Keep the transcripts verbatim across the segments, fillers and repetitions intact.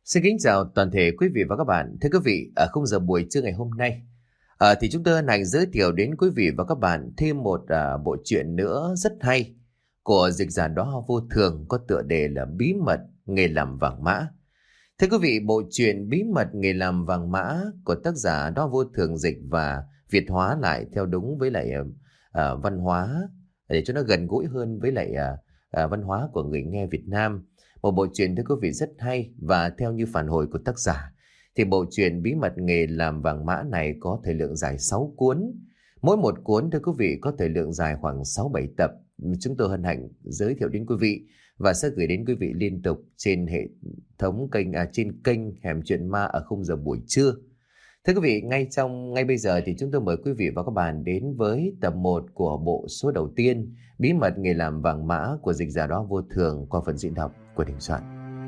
Xin kính chào toàn thể quý vị và các bạn. Thưa quý vị, ở khung giờ buổi trưa ngày hôm nay, à, thì chúng tôi hân hạnh giới thiệu đến quý vị và các bạn thêm một à, bộ truyện nữa rất hay của dịch giả Đóa Hoa Vô Thường có tựa đề là Bí mật nghề làm vàng mã. Thưa quý vị, bộ truyện Bí mật nghề làm vàng mã của tác giả Đóa Hoa Vô Thường dịch và Việt hóa lại theo đúng với lại à, văn hóa để cho nó gần gũi hơn với lại à, à, văn hóa của người nghe Việt Nam. Một bộ truyện thưa quý vị rất hay, và theo như phản hồi của tác giả thì bộ truyện Bí mật nghề làm vàng mã này có thời lượng dài sáu cuốn. Mỗi một cuốn thưa quý vị có thời lượng dài khoảng sáu bảy tập. Chúng tôi hân hạnh giới thiệu đến quý vị và sẽ gửi đến quý vị liên tục trên hệ thống kênh à, trên kênh Hẻm Chuyện Ma ở khung giờ buổi trưa. Thưa quý vị, ngay trong ngay bây giờ thì chúng tôi mời quý vị và các bạn đến với tập một của bộ số đầu tiên Bí mật nghề làm vàng mã của dịch giả Đóa Vô Thường qua phần diễn đọc của Đình Soạn.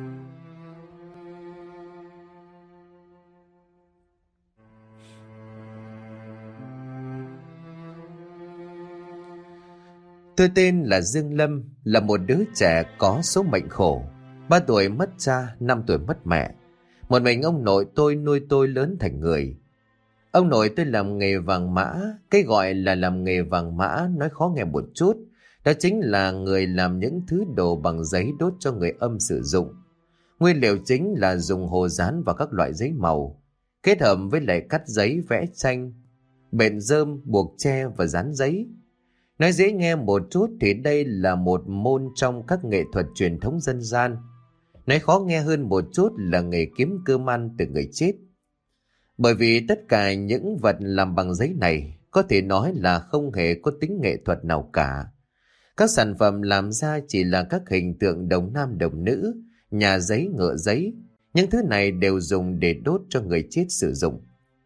Tôi tên là Dương Lâm, là một đứa trẻ có số mệnh khổ. Ba tuổi mất cha, năm tuổi mất mẹ. Một mình ông nội tôi nuôi tôi lớn thành người. Ông nội tôi làm nghề vàng mã. Cái gọi là làm nghề vàng mã nói khó nghe một chút, đó chính là người làm những thứ đồ bằng giấy đốt cho người âm sử dụng. Nguyên liệu chính là dùng hồ dán và các loại giấy màu, kết hợp với lại cắt giấy, vẽ tranh, bện rơm, buộc tre và dán giấy. Nói dễ nghe một chút thì đây là một môn trong các nghệ thuật truyền thống dân gian. Nói khó nghe hơn một chút là nghề kiếm cơm ăn từ người chết. Bởi vì tất cả những vật làm bằng giấy này có thể nói là không hề có tính nghệ thuật nào cả. Các sản phẩm làm ra chỉ là các hình tượng đồng nam đồng nữ, nhà giấy, ngựa giấy. Những thứ này đều dùng để đốt cho người chết sử dụng.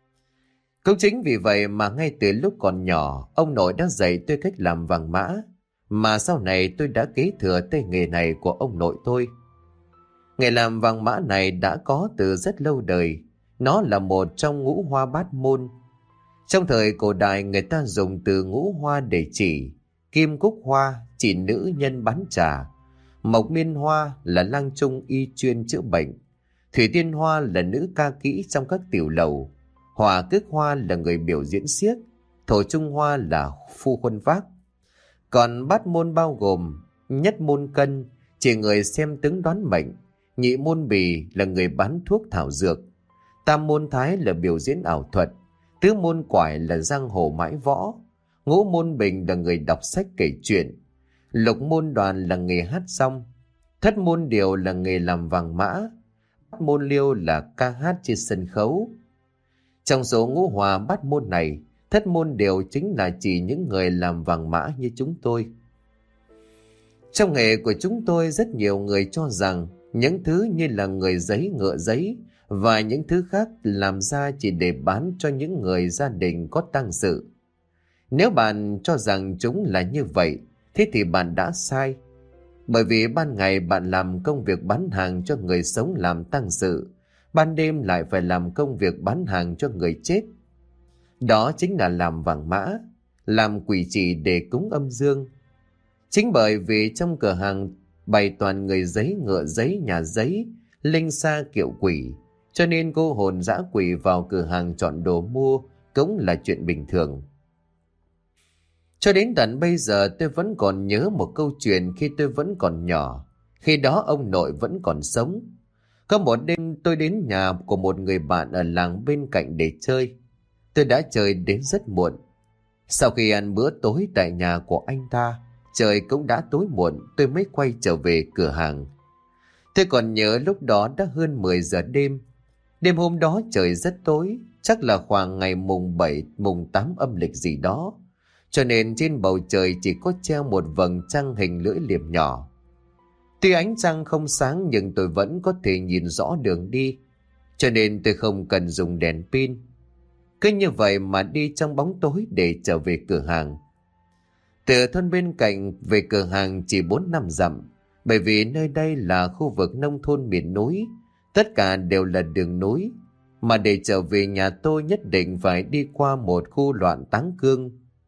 Cũng chính vì vậy mà ngay từ lúc còn nhỏ, ông nội đã dạy tôi cách làm vàng mã, mà sau này tôi đã kế thừa tay nghề này của ông nội tôi. Nghề làm vàng mã này đã có từ rất lâu đời. Nó là một trong ngũ hoa bát môn. Trong thời cổ đại, người ta dùng từ ngũ hoa để chỉ kim cúc hoa chỉ nữ nhân bán trà, mộc miên hoa là lang trung y chuyên chữa bệnh, thủy tiên hoa là nữ ca kỹ trong các tiểu lầu, hỏa cước hoa là người biểu diễn xiếc, thổ trung hoa là phu khuân vác. Còn bát môn bao gồm nhất môn cân, chỉ người xem tướng đoán mệnh, nhị môn bì là người bán thuốc thảo dược, tam môn thái là biểu diễn ảo thuật, tứ môn quải là giang hồ mãi võ, ngũ môn bình là người đọc sách kể chuyện, lục môn đoàn là nghề hát song, thất môn điều là nghề làm vàng mã, bát môn liêu là ca hát trên sân khấu. Trong số ngũ hòa bát môn này, thất môn điều chính là chỉ những người làm vàng mã như chúng tôi. Trong nghề của chúng tôi, rất nhiều người cho rằng những thứ như là người giấy, ngựa giấy và những thứ khác làm ra chỉ để bán cho những người gia đình có tang sự. Nếu bạn cho rằng chúng là như vậy, thế thì bạn đã sai. Bởi vì ban ngày bạn làm công việc bán hàng cho người sống làm tang sự, ban đêm lại phải làm công việc bán hàng cho người chết. Đó chính là làm vàng mã, làm quỷ chỉ để cúng âm dương. Chính bởi vì trong cửa hàng bày toàn người giấy, ngựa giấy, nhà giấy, linh sa kiệu quỷ, cho nên cô hồn dã quỷ vào cửa hàng chọn đồ mua cũng là chuyện bình thường. Cho đến tận bây giờ tôi vẫn còn nhớ một câu chuyện khi tôi vẫn còn nhỏ. Khi đó ông nội vẫn còn sống. Có một đêm tôi đến nhà của một người bạn ở làng bên cạnh để chơi. Tôi đã chơi đến rất muộn. Sau khi ăn bữa tối tại nhà của anh ta, trời cũng đã tối muộn, tôi mới quay trở về cửa hàng. Tôi còn nhớ lúc đó đã hơn mười giờ đêm. Đêm hôm đó trời rất tối, chắc là khoảng ngày mùng bảy, mùng tám âm lịch gì đó. Cho nên trên bầu trời chỉ có treo một vầng trăng hình lưỡi liềm nhỏ. Tuy ánh trăng không sáng nhưng tôi vẫn có thể nhìn rõ đường đi, cho nên tôi không cần dùng đèn pin. Cứ như vậy mà đi trong bóng tối để trở về cửa hàng. Từ thôn bên cạnh về cửa hàng chỉ bốn năm dặm, bởi vì nơi đây là khu vực nông thôn miền núi, tất cả đều là đường núi, mà để trở về nhà tôi nhất định phải đi qua một khu loạn táng cương.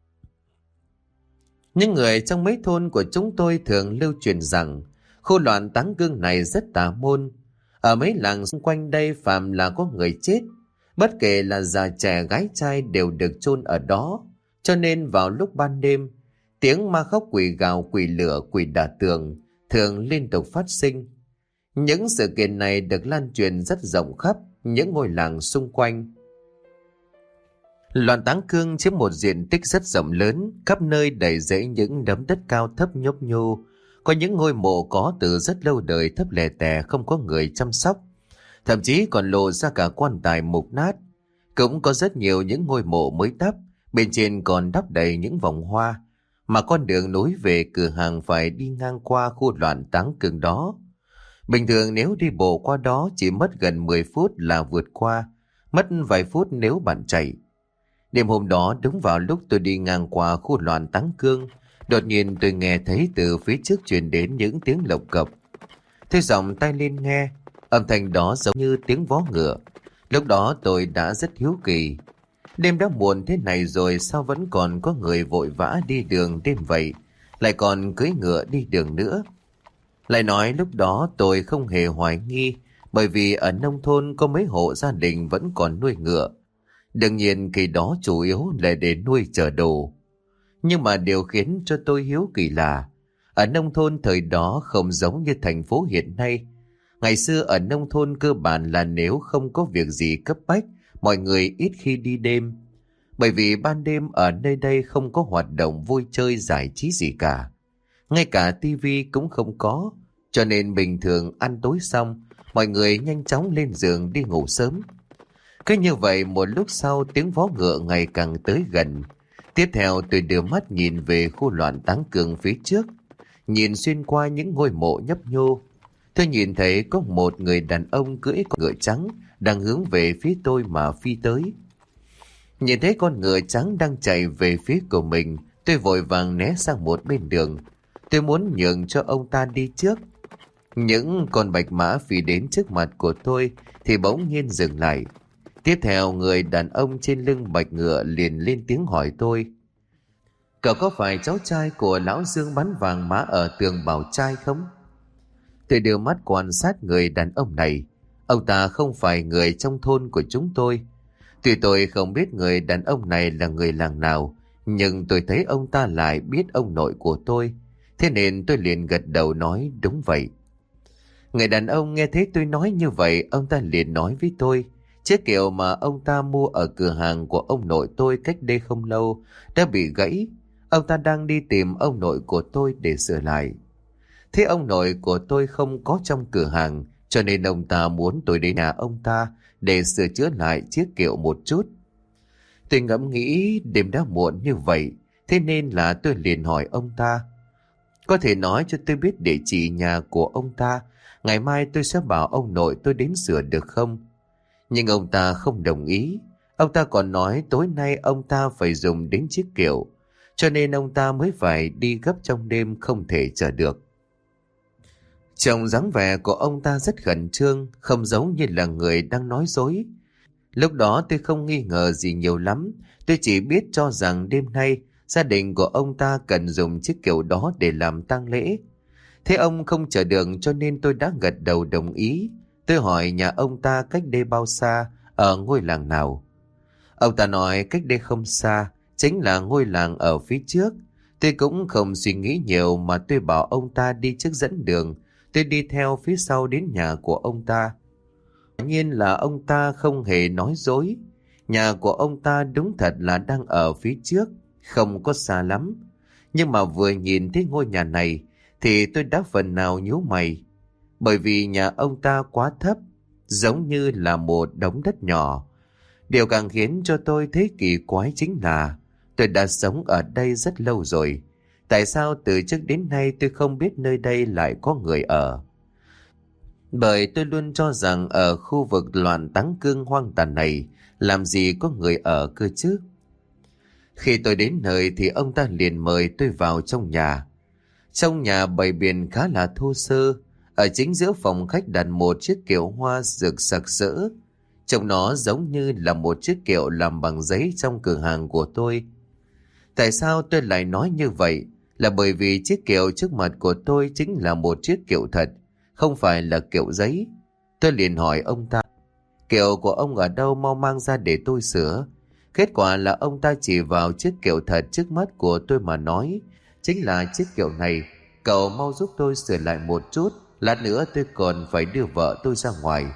Những người trong mấy thôn của chúng tôi thường lưu truyền rằng khu loạn táng cương này rất tà môn. Ở mấy làng xung quanh đây phàm là có người chết, bất kể là già trẻ gái trai đều được chôn ở đó. Cho nên vào lúc ban đêm, tiếng ma khóc quỷ gào, quỷ lửa, quỷ đả tường thường liên tục phát sinh. Những sự kiện này được lan truyền rất rộng khắp những ngôi làng xung quanh. Loạn táng cương chiếm một diện tích rất rộng lớn, khắp nơi đầy rẫy những đống đất cao thấp nhấp nhô. Có những ngôi mộ có từ rất lâu đời thấp lè tè không có người chăm sóc, thậm chí còn lộ ra cả quan tài mục nát. Cũng có rất nhiều những ngôi mộ mới đắp, bên trên còn đắp đầy những vòng hoa, mà con đường nối về cửa hàng phải đi ngang qua khu loạn táng cương đó. Bình thường nếu đi bộ qua đó chỉ mất gần mười phút là vượt qua, mất vài phút nếu bạn chạy. Đêm hôm đó đúng vào lúc tôi đi ngang qua khu loạn táng cương, đột nhiên tôi nghe thấy từ phía trước truyền đến những tiếng lộc cộc. Tôi giọng tay lên nghe, âm thanh đó giống như tiếng vó ngựa. Lúc đó tôi đã rất hiếu kỳ. Đêm đã muộn thế này rồi sao vẫn còn có người vội vã đi đường đêm vậy, lại còn cưỡi ngựa đi đường nữa. Lại nói lúc đó tôi không hề hoài nghi, bởi vì ở nông thôn có mấy hộ gia đình vẫn còn nuôi ngựa. Đương nhiên kỳ đó chủ yếu là để nuôi chở đồ. Nhưng mà điều khiến cho tôi hiếu kỳ là ở nông thôn thời đó không giống như thành phố hiện nay. Ngày xưa ở nông thôn cơ bản là nếu không có việc gì cấp bách, mọi người ít khi đi đêm. Bởi vì ban đêm ở nơi đây không có hoạt động vui chơi giải trí gì cả. Ngay cả tivi cũng không có, cho nên bình thường ăn tối xong, mọi người nhanh chóng lên giường đi ngủ sớm. Cứ như vậy một lúc sau tiếng vó ngựa ngày càng tới gần. Tiếp theo tôi đưa mắt nhìn về khu loạn táng cương phía trước, nhìn xuyên qua những ngôi mộ nhấp nhô. Tôi nhìn thấy có một người đàn ông cưỡi con ngựa trắng đang hướng về phía tôi mà phi tới. Nhìn thấy con ngựa trắng đang chạy về phía của mình, tôi vội vàng né sang một bên đường. Tôi muốn nhường cho ông ta đi trước. Những con bạch mã phi đến trước mặt của tôi thì bỗng nhiên dừng lại. Tiếp theo người đàn ông trên lưng bạch ngựa liền lên tiếng hỏi tôi: "Cậu có phải cháu trai của lão Dương bán vàng mã ở tường Bảo Trai không?" Tôi đưa mắt quan sát người đàn ông này. Ông ta không phải người trong thôn của chúng tôi. Tuy tôi không biết người đàn ông này là người làng nào, nhưng tôi thấy ông ta lại biết ông nội của tôi. Thế nên tôi liền gật đầu nói đúng vậy. Người đàn ông nghe thấy tôi nói như vậy, ông ta liền nói với tôi: "Chiếc kiệu mà ông ta mua ở cửa hàng của ông nội tôi cách đây không lâu đã bị gãy. Ông ta đang đi tìm ông nội của tôi để sửa lại. Thế ông nội của tôi không có trong cửa hàng, cho nên ông ta muốn tôi đến nhà ông ta để sửa chữa lại chiếc kiệu một chút." Tôi ngẫm nghĩ đêm đã muộn như vậy, thế nên là tôi liền hỏi ông ta: "Có thể nói cho tôi biết địa chỉ nhà của ông ta, ngày mai tôi sẽ bảo ông nội tôi đến sửa được không?" Nhưng ông ta không đồng ý. Ông ta còn nói tối nay ông ta phải dùng đến chiếc kiệu, cho nên ông ta mới phải đi gấp trong đêm không thể chờ được. Trông dáng vẻ của ông ta rất khẩn trương, không giống như là người đang nói dối. Lúc đó tôi không nghi ngờ gì nhiều lắm, tôi chỉ biết cho rằng đêm nay gia đình của ông ta cần dùng chiếc kiệu đó để làm tang lễ. Thế ông không chờ được cho nên tôi đã gật đầu đồng ý. Tôi hỏi nhà ông ta cách đây bao xa, ở ngôi làng nào. Ông ta nói cách đây không xa, chính là ngôi làng ở phía trước. Tôi cũng không suy nghĩ nhiều mà tôi bảo ông ta đi trước dẫn đường. Tôi đi theo phía sau đến nhà của ông ta. Quả nhiên là ông ta không hề nói dối. Nhà của ông ta đúng thật là đang ở phía trước, không có xa lắm. Nhưng mà vừa nhìn thấy ngôi nhà này thì tôi đã phần nào nhíu mày. Bởi vì nhà ông ta quá thấp, giống như là một đống đất nhỏ. Điều càng khiến cho tôi thấy kỳ quái chính là tôi đã sống ở đây rất lâu rồi. Tại sao từ trước đến nay tôi không biết nơi đây lại có người ở? Bởi tôi luôn cho rằng ở khu vực loạn táng cương hoang tàn này làm gì có người ở cơ chứ. Khi tôi đến nơi thì ông ta liền mời tôi vào trong nhà. Trong nhà bày biện khá là thô sơ. Ở chính giữa phòng khách đặt một chiếc kiệu hoa rực sặc sỡ. Trông nó giống như là một chiếc kiệu làm bằng giấy trong cửa hàng của tôi. Tại sao tôi lại nói như vậy? Là bởi vì chiếc kiệu trước mặt của tôi chính là một chiếc kiệu thật, không phải là kiệu giấy. Tôi liền hỏi ông ta, kiệu của ông ở đâu, mau mang ra để tôi sửa. Kết quả là ông ta chỉ vào chiếc kiệu thật trước mắt của tôi mà nói, chính là chiếc kiệu này, cậu mau giúp tôi sửa lại một chút, lát nữa tôi còn phải đưa vợ tôi ra ngoài.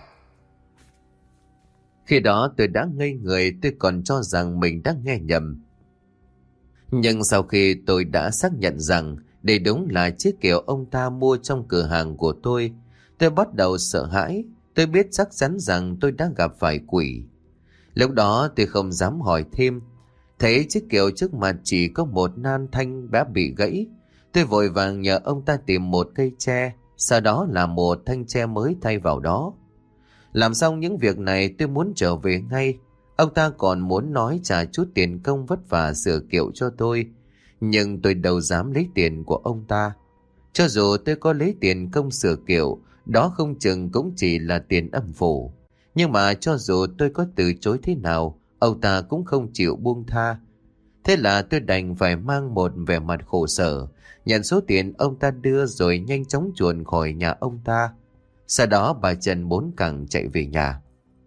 Khi đó tôi đã ngây người, tôi còn cho rằng mình đã nghe nhầm. Nhưng sau khi tôi đã xác nhận rằng đây đúng là chiếc kiệu ông ta mua trong cửa hàng của tôi, tôi bắt đầu sợ hãi. Tôi biết chắc chắn rằng tôi đã gặp phải quỷ. Lúc đó tôi không dám hỏi thêm. Thấy chiếc kiệu trước mặt chỉ có một nan thanh đã bị gãy, tôi vội vàng nhờ ông ta tìm một cây tre, sau đó là một thanh tre mới thay vào đó. Làm xong những việc này tôi muốn trở về ngay. Ông ta còn muốn nói trả chút tiền công vất vả sửa kiệu cho tôi, nhưng tôi đâu dám lấy tiền của ông ta. Cho dù tôi có lấy tiền công sửa kiệu, đó không chừng cũng chỉ là tiền âm phủ. Nhưng mà cho dù tôi có từ chối thế nào, ông ta cũng không chịu buông tha. Thế là tôi đành phải mang một vẻ mặt khổ sở, nhận số tiền ông ta đưa rồi nhanh chóng chuồn khỏi nhà ông ta. Sau đó bà Trần bốn cẳng chạy về nhà.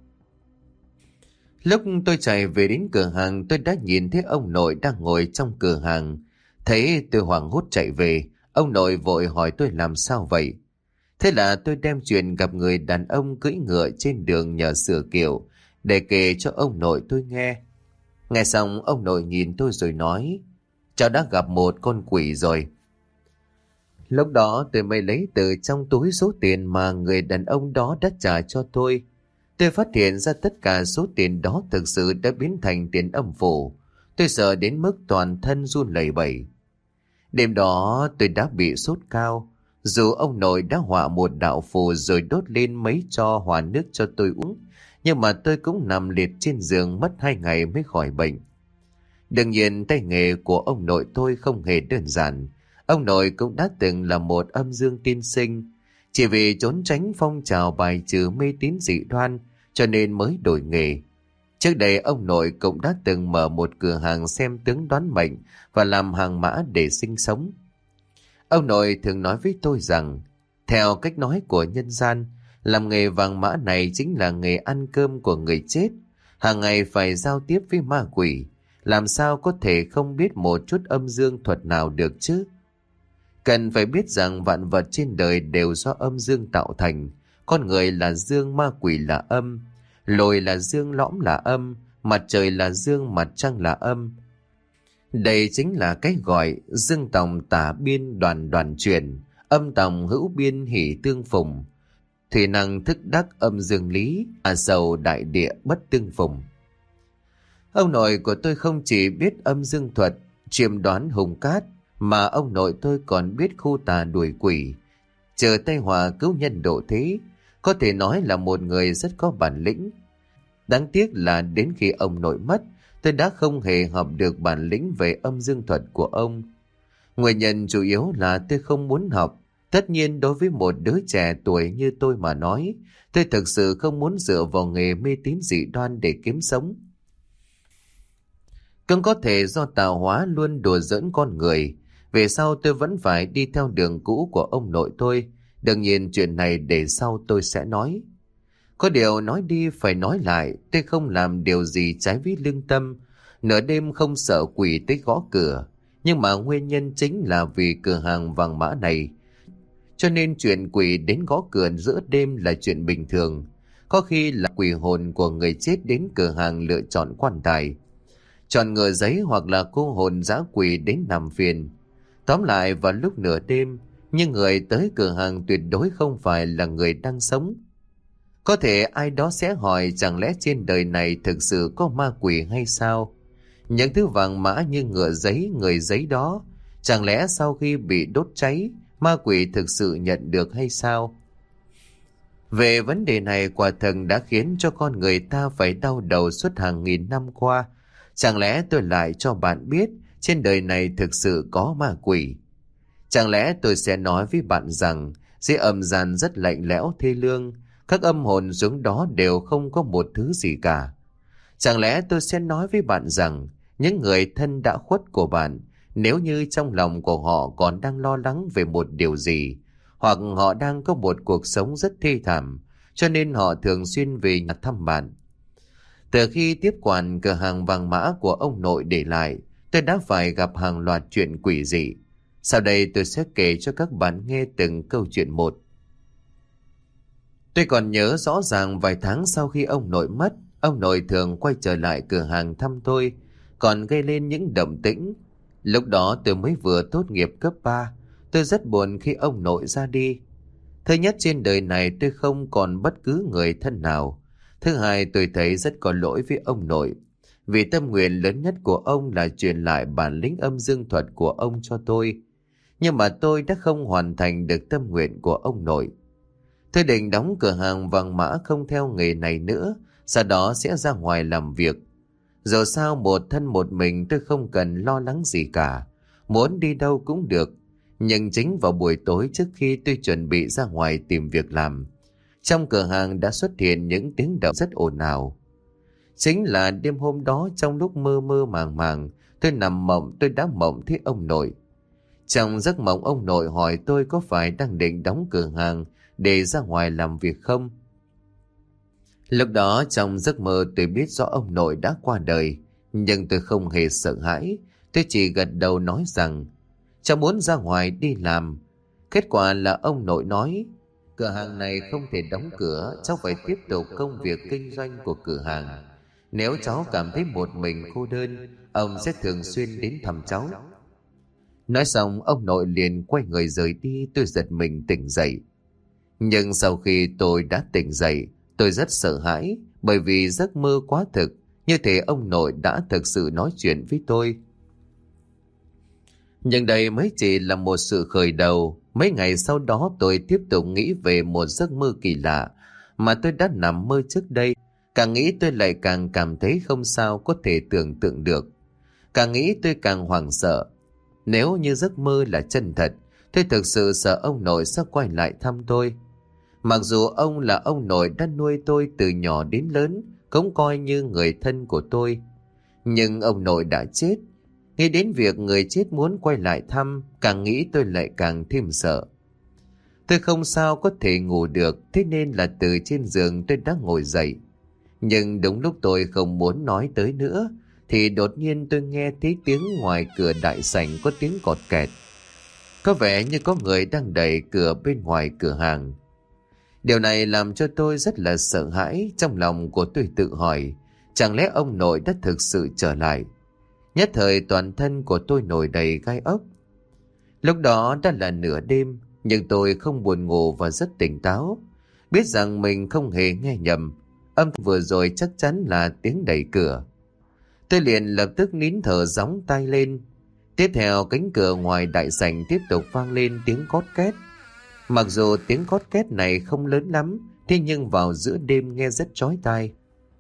Lúc tôi chạy về đến cửa hàng, tôi đã nhìn thấy ông nội đang ngồi trong cửa hàng. Thấy tôi hoảng hốt chạy về, ông nội vội hỏi tôi làm sao vậy. Thế là tôi đem chuyện gặp người đàn ông cưỡi ngựa trên đường nhờ sửa kiệu để kể cho ông nội tôi nghe. Nghe xong ông nội nhìn tôi rồi nói, cháu đã gặp một con quỷ rồi. Lúc đó tôi mới lấy từ trong túi số tiền mà người đàn ông đó đã trả cho tôi. Tôi phát hiện ra tất cả số tiền đó thực sự đã biến thành tiền âm phủ. Tôi sợ đến mức toàn thân run lẩy bẩy. Đêm đó tôi đã bị sốt cao. Dù ông nội đã họa một đạo phù rồi đốt lên mấy tro hòa nước cho tôi uống, nhưng mà tôi cũng nằm liệt trên giường mất hai ngày mới khỏi bệnh. Đương nhiên tay nghề của ông nội tôi không hề đơn giản. Ông nội cũng đã từng là một âm dương tiên sinh. Chỉ vì trốn tránh phong trào bài trừ mê tín dị đoan cho nên mới đổi nghề. Trước đây ông nội cũng đã từng mở một cửa hàng xem tướng đoán mệnh và làm hàng mã để sinh sống. Ông nội thường nói với tôi rằng, theo cách nói của nhân gian, làm nghề vàng mã này chính là nghề ăn cơm của người chết. Hàng ngày phải giao tiếp với ma quỷ, làm sao có thể không biết một chút âm dương thuật nào được chứ? Cần phải biết rằng vạn vật trên đời đều do âm dương tạo thành. Con người là dương, ma quỷ là âm. Lồi là dương, lõm là âm. Mặt trời là dương, mặt trăng là âm. Đây chính là cái gọi dương tòng tả biên đoàn đoàn truyền, âm tòng hữu biên hỷ tương phùng. Thủy năng thức đắc âm dương lý, à sầu đại địa bất tương phùng. Ông nội của tôi không chỉ biết âm dương thuật, chiêm đoán hùng cát, mà ông nội tôi còn biết khu tà đuổi quỷ, chờ tay hòa cứu nhân độ thế. Có thể nói là một người rất có bản lĩnh. Đáng tiếc là đến khi ông nội mất, tôi đã không hề học được bản lĩnh về âm dương thuật của ông. Nguyên nhân chủ yếu là tôi không muốn học. Tất nhiên đối với một đứa trẻ tuổi như tôi mà nói, tôi thực sự không muốn dựa vào nghề mê tín dị đoan để kiếm sống. Cũng có thể do tạo hóa luôn đùa giỡn con người. Về sau tôi vẫn phải đi theo đường cũ của ông nội tôi. Đương nhiên chuyện này để sau tôi sẽ nói. Có điều nói đi phải nói lại, tôi không làm điều gì trái với lương tâm. Nửa đêm không sợ quỷ tới gõ cửa. Nhưng mà nguyên nhân chính là vì cửa hàng vàng mã này. Cho nên chuyện quỷ đến gõ cửa giữa đêm là chuyện bình thường. Có khi là quỷ hồn của người chết đến cửa hàng lựa chọn quan tài, chọn ngựa giấy, hoặc là cô hồn dã quỷ đến làm phiền. Tóm lại vào lúc nửa đêm, nhưng người tới cửa hàng tuyệt đối không phải là người đang sống. Có thể ai đó sẽ hỏi, chẳng lẽ trên đời này thực sự có ma quỷ hay sao? Những thứ vàng mã như ngựa giấy, người giấy đó, chẳng lẽ sau khi bị đốt cháy, ma quỷ thực sự nhận được hay sao? Về vấn đề này quả thật đã khiến cho con người ta phải đau đầu suốt hàng nghìn năm qua. Chẳng lẽ tôi lại cho bạn biết trên đời này thực sự có ma quỷ? Chẳng lẽ tôi sẽ nói với bạn rằng dưới âm gian rất lạnh lẽo thê lương, các âm hồn xuống đó đều không có một thứ gì cả? Chẳng lẽ tôi sẽ nói với bạn rằng những người thân đã khuất của bạn, nếu như trong lòng của họ còn đang lo lắng về một điều gì, hoặc họ đang có một cuộc sống rất thê thảm, cho nên họ thường xuyên về nhà thăm bạn. Từ khi tiếp quản cửa hàng vàng mã của ông nội để lại, tôi đã phải gặp hàng loạt chuyện quỷ dị. Sau đây tôi sẽ kể cho các bạn nghe từng câu chuyện một. Tôi còn nhớ rõ ràng vài tháng sau khi ông nội mất, ông nội thường quay trở lại cửa hàng thăm tôi, còn gây lên những động tĩnh. Lúc đó tôi mới vừa tốt nghiệp cấp ba, tôi rất buồn khi ông nội ra đi. Thứ nhất, trên đời này tôi không còn bất cứ người thân nào. Thứ hai, tôi thấy rất có lỗi với ông nội, vì tâm nguyện lớn nhất của ông là truyền lại bản lĩnh âm dương thuật của ông cho tôi. Nhưng mà tôi đã không hoàn thành được tâm nguyện của ông nội. Tôi định đóng cửa hàng vàng mã không theo nghề này nữa, sau đó sẽ ra ngoài làm việc. Dù sao một thân một mình tôi không cần lo lắng gì cả, muốn đi đâu cũng được. Nhưng chính vào buổi tối trước khi tôi chuẩn bị ra ngoài tìm việc làm, trong cửa hàng đã xuất hiện những tiếng động rất ồn ào. Chính là đêm hôm đó, trong lúc mơ mơ màng màng, tôi nằm mộng, tôi đã mộng thấy ông nội. Trong giấc mộng, ông nội hỏi tôi có phải đang định đóng cửa hàng để ra ngoài làm việc không. Lúc đó trong giấc mơ tôi biết rõ ông nội đã qua đời, nhưng tôi không hề sợ hãi. Tôi chỉ gật đầu nói rằng cháu muốn ra ngoài đi làm. Kết quả là ông nội nói cửa hàng này không thể đóng cửa, cháu phải tiếp tục công việc kinh doanh của cửa hàng. Nếu cháu cảm thấy một mình cô đơn, ông sẽ thường xuyên đến thăm cháu. Nói xong ông nội liền quay người rời đi. Tôi giật mình tỉnh dậy. Nhưng sau khi tôi đã tỉnh dậy, tôi rất sợ hãi, bởi vì giấc mơ quá thực, như thể ông nội đã thực sự nói chuyện với tôi. Nhưng đây mới chỉ là một sự khởi đầu. Mấy ngày sau đó tôi tiếp tục nghĩ về một giấc mơ kỳ lạ mà tôi đã nằm mơ trước đây. Càng nghĩ tôi lại càng cảm thấy không sao có thể tưởng tượng được. Càng nghĩ tôi càng hoảng sợ. Nếu như giấc mơ là chân thật, tôi thực sự sợ ông nội sẽ quay lại thăm tôi. Mặc dù ông là ông nội đã nuôi tôi từ nhỏ đến lớn, cũng coi như người thân của tôi. Nhưng ông nội đã chết. Nghĩ đến việc người chết muốn quay lại thăm, càng nghĩ tôi lại càng thêm sợ. Tôi không sao có thể ngủ được, thế nên là từ trên giường tôi đã ngồi dậy. Nhưng đúng lúc tôi không muốn nói tới nữa, thì đột nhiên tôi nghe thấy tiếng ngoài cửa đại sảnh có tiếng cọt kẹt. Có vẻ như có người đang đẩy cửa bên ngoài cửa hàng. Điều này làm cho tôi rất là sợ hãi. Trong lòng của tôi tự hỏi, chẳng lẽ ông nội đã thực sự trở lại? Nhất thời toàn thân của tôi nổi đầy gai ốc. Lúc đó đã là nửa đêm, nhưng tôi không buồn ngủ và rất tỉnh táo. Biết rằng mình không hề nghe nhầm. Âm thanh vừa rồi chắc chắn là tiếng đẩy cửa. Tôi liền lập tức nín thở gióng tay lên. Tiếp theo cánh cửa ngoài đại sảnh tiếp tục vang lên tiếng cót két. Mặc dù tiếng cót két này không lớn lắm, thế nhưng vào giữa đêm nghe rất chói tai.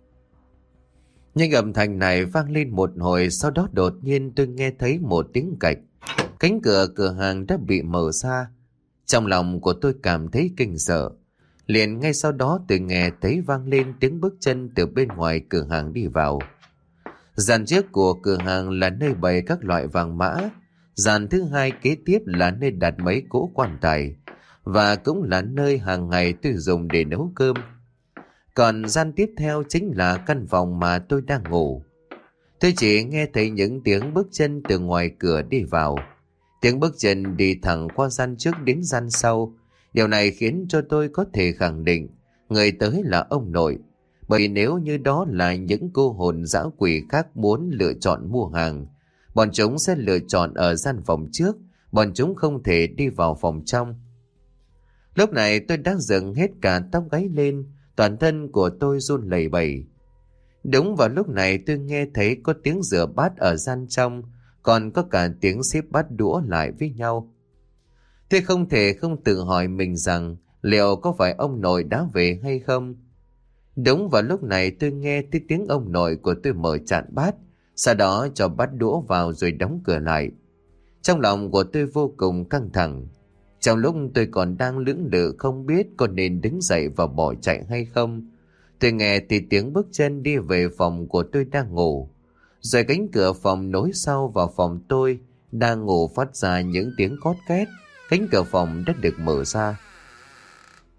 Nhưng âm thanh này vang lên một hồi, sau đó đột nhiên tôi nghe thấy một tiếng cạch. Cánh cửa cửa hàng đã bị mở ra. Trong lòng của tôi cảm thấy kinh sợ. Liền ngay sau đó tôi nghe thấy vang lên tiếng bước chân từ bên ngoài cửa hàng đi vào. Dàn trước của cửa hàng là nơi bày các loại vàng mã. Dàn thứ hai kế tiếp là nơi đặt mấy cỗ quan tài, và cũng là nơi hàng ngày tôi dùng để nấu cơm. Còn gian tiếp theo chính là căn phòng mà tôi đang ngủ. Tôi chỉ nghe thấy những tiếng bước chân từ ngoài cửa đi vào. Tiếng bước chân đi thẳng qua gian trước đến gian sau. Điều này khiến cho tôi có thể khẳng định người tới là ông nội. Bởi nếu như đó là những cô hồn dã quỷ khác muốn lựa chọn mua hàng, bọn chúng sẽ lựa chọn ở gian phòng trước, bọn chúng không thể đi vào phòng trong. Lúc này tôi đã dựng hết cả tóc gáy lên, toàn thân của tôi run lẩy bẩy. Đúng vào lúc này tôi nghe thấy có tiếng rửa bát ở gian trong, còn có cả tiếng xếp bát đũa lại với nhau. Tôi không thể không tự hỏi mình rằng liệu có phải ông nội đã về hay không. Đúng vào lúc này tôi nghe thấy tiếng ông nội của tôi mở chạn bát, sau đó cho bát đũa vào rồi đóng cửa lại. Trong lòng của tôi vô cùng căng thẳng. Trong lúc tôi còn đang lưỡng lự không biết có nên đứng dậy và bỏ chạy hay không, tôi nghe thì tiếng bước chân đi về phòng của tôi đang ngủ. Rồi cánh cửa phòng nối sau vào phòng tôi đang ngủ phát ra những tiếng cót két. Cánh cửa phòng đã được mở ra.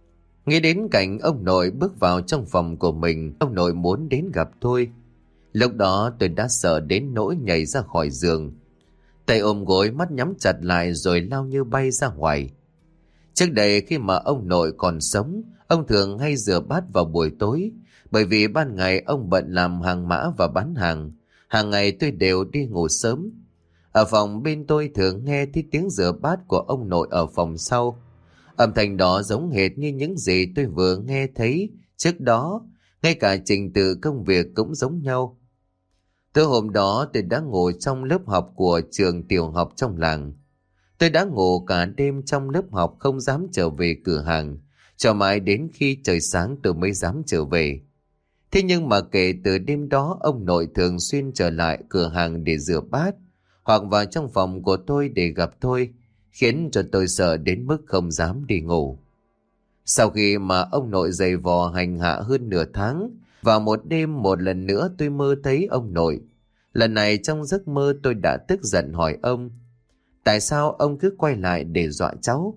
Nghĩ đến cảnh ông nội bước vào trong phòng của mình, ông nội muốn đến gặp tôi. Lúc đó tôi đã sợ đến nỗi nhảy ra khỏi giường. Tay ôm gối, mắt nhắm chặt lại rồi lao như bay ra ngoài. Trước đây khi mà ông nội còn sống, ông thường hay rửa bát vào buổi tối, bởi vì ban ngày ông bận làm hàng mã và bán hàng. Hàng ngày tôi đều đi ngủ sớm. Ở phòng bên tôi thường nghe thấy tiếng rửa bát của ông nội ở phòng sau. Âm thanh đó giống hệt như những gì tôi vừa nghe thấy trước đó, ngay cả trình tự công việc cũng giống nhau. Từ hôm đó tôi đã ngủ trong lớp học của trường tiểu học trong làng. Tôi đã ngủ cả đêm trong lớp học, không dám trở về cửa hàng, cho mãi đến khi trời sáng tôi mới dám trở về. Thế nhưng mà kể từ đêm đó, ông nội thường xuyên trở lại cửa hàng để rửa bát, hoặc vào trong phòng của tôi để gặp tôi, khiến cho tôi sợ đến mức không dám đi ngủ. Sau khi mà ông nội giày vò hành hạ hơn nửa tháng, vào một đêm một lần nữa tôi mơ thấy ông nội. Lần này trong giấc mơ tôi đã tức giận hỏi ông, tại sao ông cứ quay lại để dọa cháu?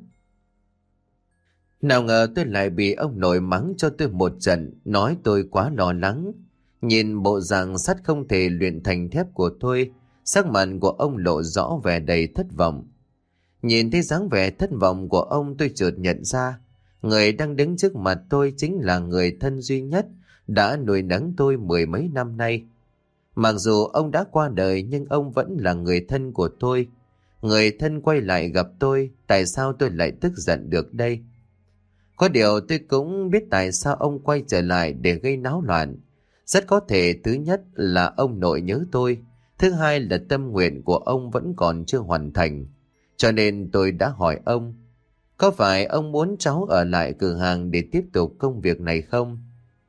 Nào ngờ tôi lại bị ông nội mắng cho tôi một trận, nói tôi quá lo lắng. Nhìn bộ dạng sắt không thể luyện thành thép của tôi, sắc mặt của ông lộ rõ vẻ đầy thất vọng. Nhìn thấy dáng vẻ thất vọng của ông, tôi chợt nhận ra, người đang đứng trước mặt tôi chính là người thân duy nhất đã nuôi nấng tôi mười mấy năm nay. Mặc dù ông đã qua đời nhưng ông vẫn là người thân của tôi. Người thân quay lại gặp tôi, tại sao tôi lại tức giận được đây? Có điều tôi cũng biết tại sao ông quay trở lại để gây náo loạn. Rất có thể thứ nhất là ông nội nhớ tôi, thứ hai là tâm nguyện của ông vẫn còn chưa hoàn thành. Cho nên tôi đã hỏi ông, có phải ông muốn cháu ở lại cửa hàng để tiếp tục công việc này không?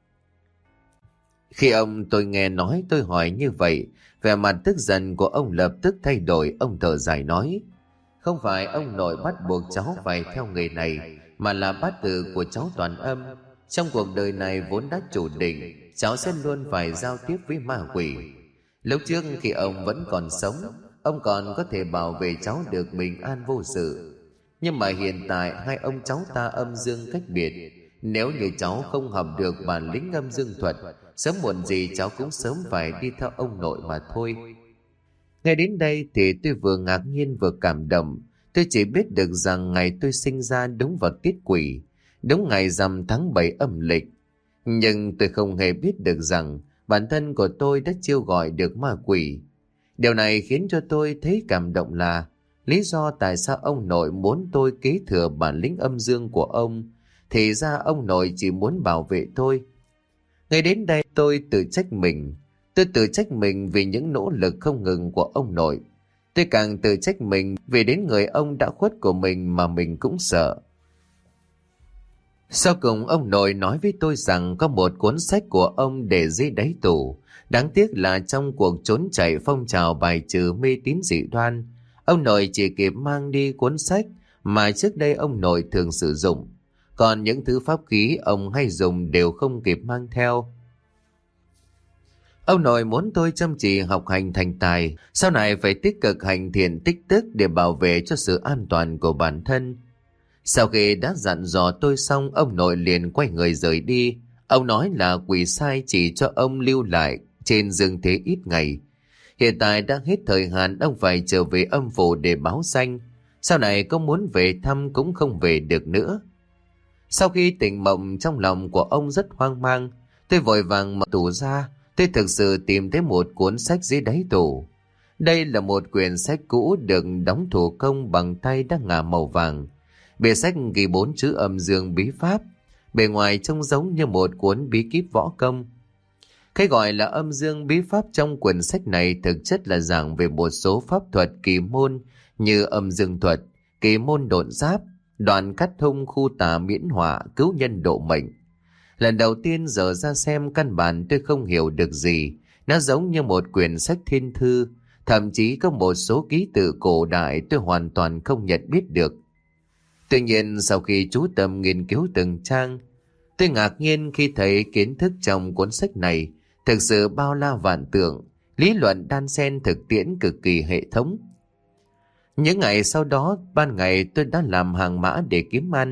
Khi ông tôi nghe nói tôi hỏi như vậy, vẻ mặt tức giận của ông lập tức thay đổi. Ông thở dài nói, không phải ông nội bắt buộc cháu phải theo nghề này, mà là bát tự của cháu toàn âm. Trong cuộc đời này vốn đã chủ định cháu sẽ luôn phải giao tiếp với ma quỷ. Lúc trước khi ông vẫn còn sống, ông còn có thể bảo vệ cháu được bình an vô sự. Nhưng mà hiện tại hai ông cháu ta âm dương cách biệt. Nếu như cháu không học được bản lĩnh âm dương thuật, sớm muộn gì cháu cũng sớm phải đi theo ông nội mà thôi. Nghe đến đây thì tôi vừa ngạc nhiên vừa cảm động. Tôi chỉ biết được rằng ngày tôi sinh ra đúng vào tiết quỷ, đúng ngày rằm tháng bảy âm lịch. Nhưng tôi không hề biết được rằng bản thân của tôi đã chiêu gọi được ma quỷ. Điều này khiến cho tôi thấy cảm động là lý do tại sao ông nội muốn tôi kế thừa bản lĩnh âm dương của ông. Thì ra ông nội chỉ muốn bảo vệ tôi. Ngay đến đây tôi tự trách mình. Tôi tự trách mình vì những nỗ lực không ngừng của ông nội. Tôi càng tự trách mình vì đến người ông đã khuất của mình mà mình cũng sợ. Sau cùng ông nội nói với tôi rằng có một cuốn sách của ông để dưới đáy tủ. Đáng tiếc là trong cuộc trốn chạy phong trào bài trừ mê tín dị đoan, ông nội chỉ kịp mang đi cuốn sách mà trước đây ông nội thường sử dụng. Còn những thứ pháp khí ông hay dùng đều không kịp mang theo. Ông nội muốn tôi chăm chỉ học hành thành tài, sau này phải tích cực hành thiện tích đức để bảo vệ cho sự an toàn của bản thân. Sau khi đã dặn dò tôi xong, ông nội liền quay người rời đi. Ông nói là quỷ sai chỉ cho ông lưu lại trên dương thế ít ngày. Hiện tại đang hết thời hạn, ông phải trở về âm phủ để báo danh. Sau này có muốn về thăm cũng không về được nữa. Sau khi tỉnh mộng, trong lòng của ông rất hoang mang. Tôi vội vàng mở tủ ra. Tôi thực sự tìm thấy một cuốn sách dưới đáy tủ. Đây là một quyển sách cũ được đóng thủ công bằng tay đã ngả màu vàng. Bìa sách ghi bốn chữ âm dương bí pháp. Bề ngoài trông giống như một cuốn bí kíp võ công. Cái gọi là âm dương bí pháp trong quyển sách này thực chất là giảng về một số pháp thuật kỳ môn như âm dương thuật, kỳ môn độn giáp, đoạn cắt thông khu tà miễn họa, cứu nhân độ mệnh. Lần đầu tiên dở ra xem, căn bản tôi không hiểu được gì. Nó giống như một quyển sách thiên thư, thậm chí có một số ký tự cổ đại tôi hoàn toàn không nhận biết được. Tuy nhiên sau khi chú tâm nghiên cứu từng trang, tôi ngạc nhiên khi thấy kiến thức trong cuốn sách này thực sự bao la vạn tượng, lý luận đan xen thực tiễn cực kỳ hệ thống. Những ngày sau đó, ban ngày tôi đã làm hàng mã để kiếm ăn,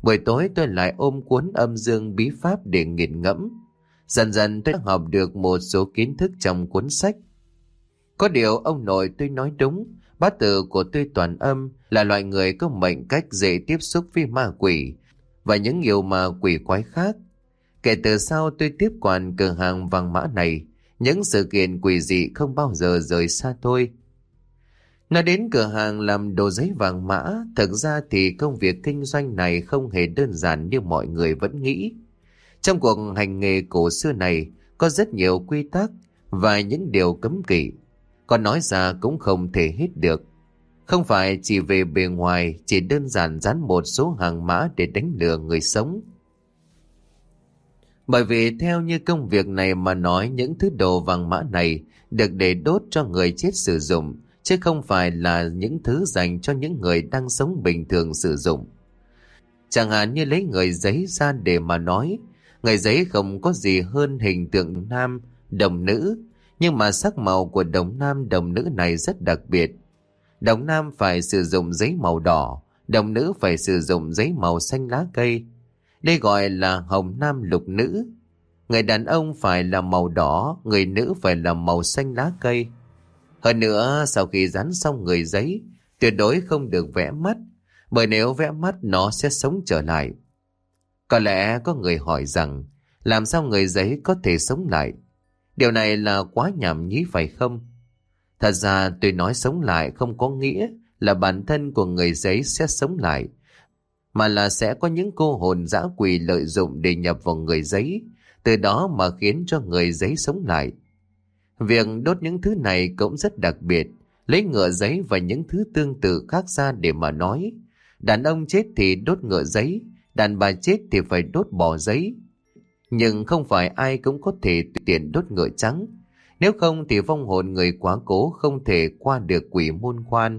Buổi tối tôi lại ôm cuốn âm dương bí pháp để nghiền ngẫm. Dần dần tôi đã học được một số kiến thức trong cuốn sách. Có điều ông nội tôi nói đúng, bát tự của tôi toàn âm, là loại người có mệnh cách dễ tiếp xúc với ma quỷ và những yêu ma quỷ quái khác. Kể từ sau tôi tiếp quản cửa hàng vàng mã này, những sự kiện quỷ dị không bao giờ rời xa tôi. Nói đến cửa hàng làm đồ giấy vàng mã, thực ra thì công việc kinh doanh này không hề đơn giản như mọi người vẫn nghĩ. Trong cuộc hành nghề cổ xưa này có rất nhiều quy tắc và những điều cấm kỵ, còn nói ra cũng không thể hết được. Không phải chỉ về bề ngoài, chỉ đơn giản dán một số hàng mã để đánh lừa người sống. Bởi vì theo như công việc này mà nói, những thứ đồ vàng mã này được để đốt cho người chết sử dụng, chứ không phải là những thứ dành cho những người đang sống bình thường sử dụng. Chẳng hạn như lấy người giấy ra để mà nói, người giấy không có gì hơn hình tượng nam, đồng nữ, nhưng mà sắc màu của đồng nam, đồng nữ này rất đặc biệt. Đồng nam phải sử dụng giấy màu đỏ, đồng nữ phải sử dụng giấy màu xanh lá cây. Đây gọi là hồng nam lục nữ. Người đàn ông phải là màu đỏ, người nữ phải là màu xanh lá cây. Hơn nữa, sau khi dán xong người giấy, tuyệt đối không được vẽ mắt, bởi nếu vẽ mắt nó sẽ sống trở lại. Có lẽ có người hỏi rằng, làm sao người giấy có thể sống lại? Điều này là quá nhảm nhí phải không? Thật ra tôi nói sống lại không có nghĩa là bản thân của người giấy sẽ sống lại, mà là sẽ có những cô hồn dã quỷ lợi dụng để nhập vào người giấy, từ đó mà khiến cho người giấy sống lại. Việc đốt những thứ này cũng rất đặc biệt, lấy ngựa giấy và những thứ tương tự khác ra để mà nói. Đàn ông chết thì đốt ngựa giấy, đàn bà chết thì phải đốt bò giấy. Nhưng không phải ai cũng có thể tùy tiện đốt ngựa trắng, nếu không thì vong hồn người quá cố không thể qua được quỷ môn quan.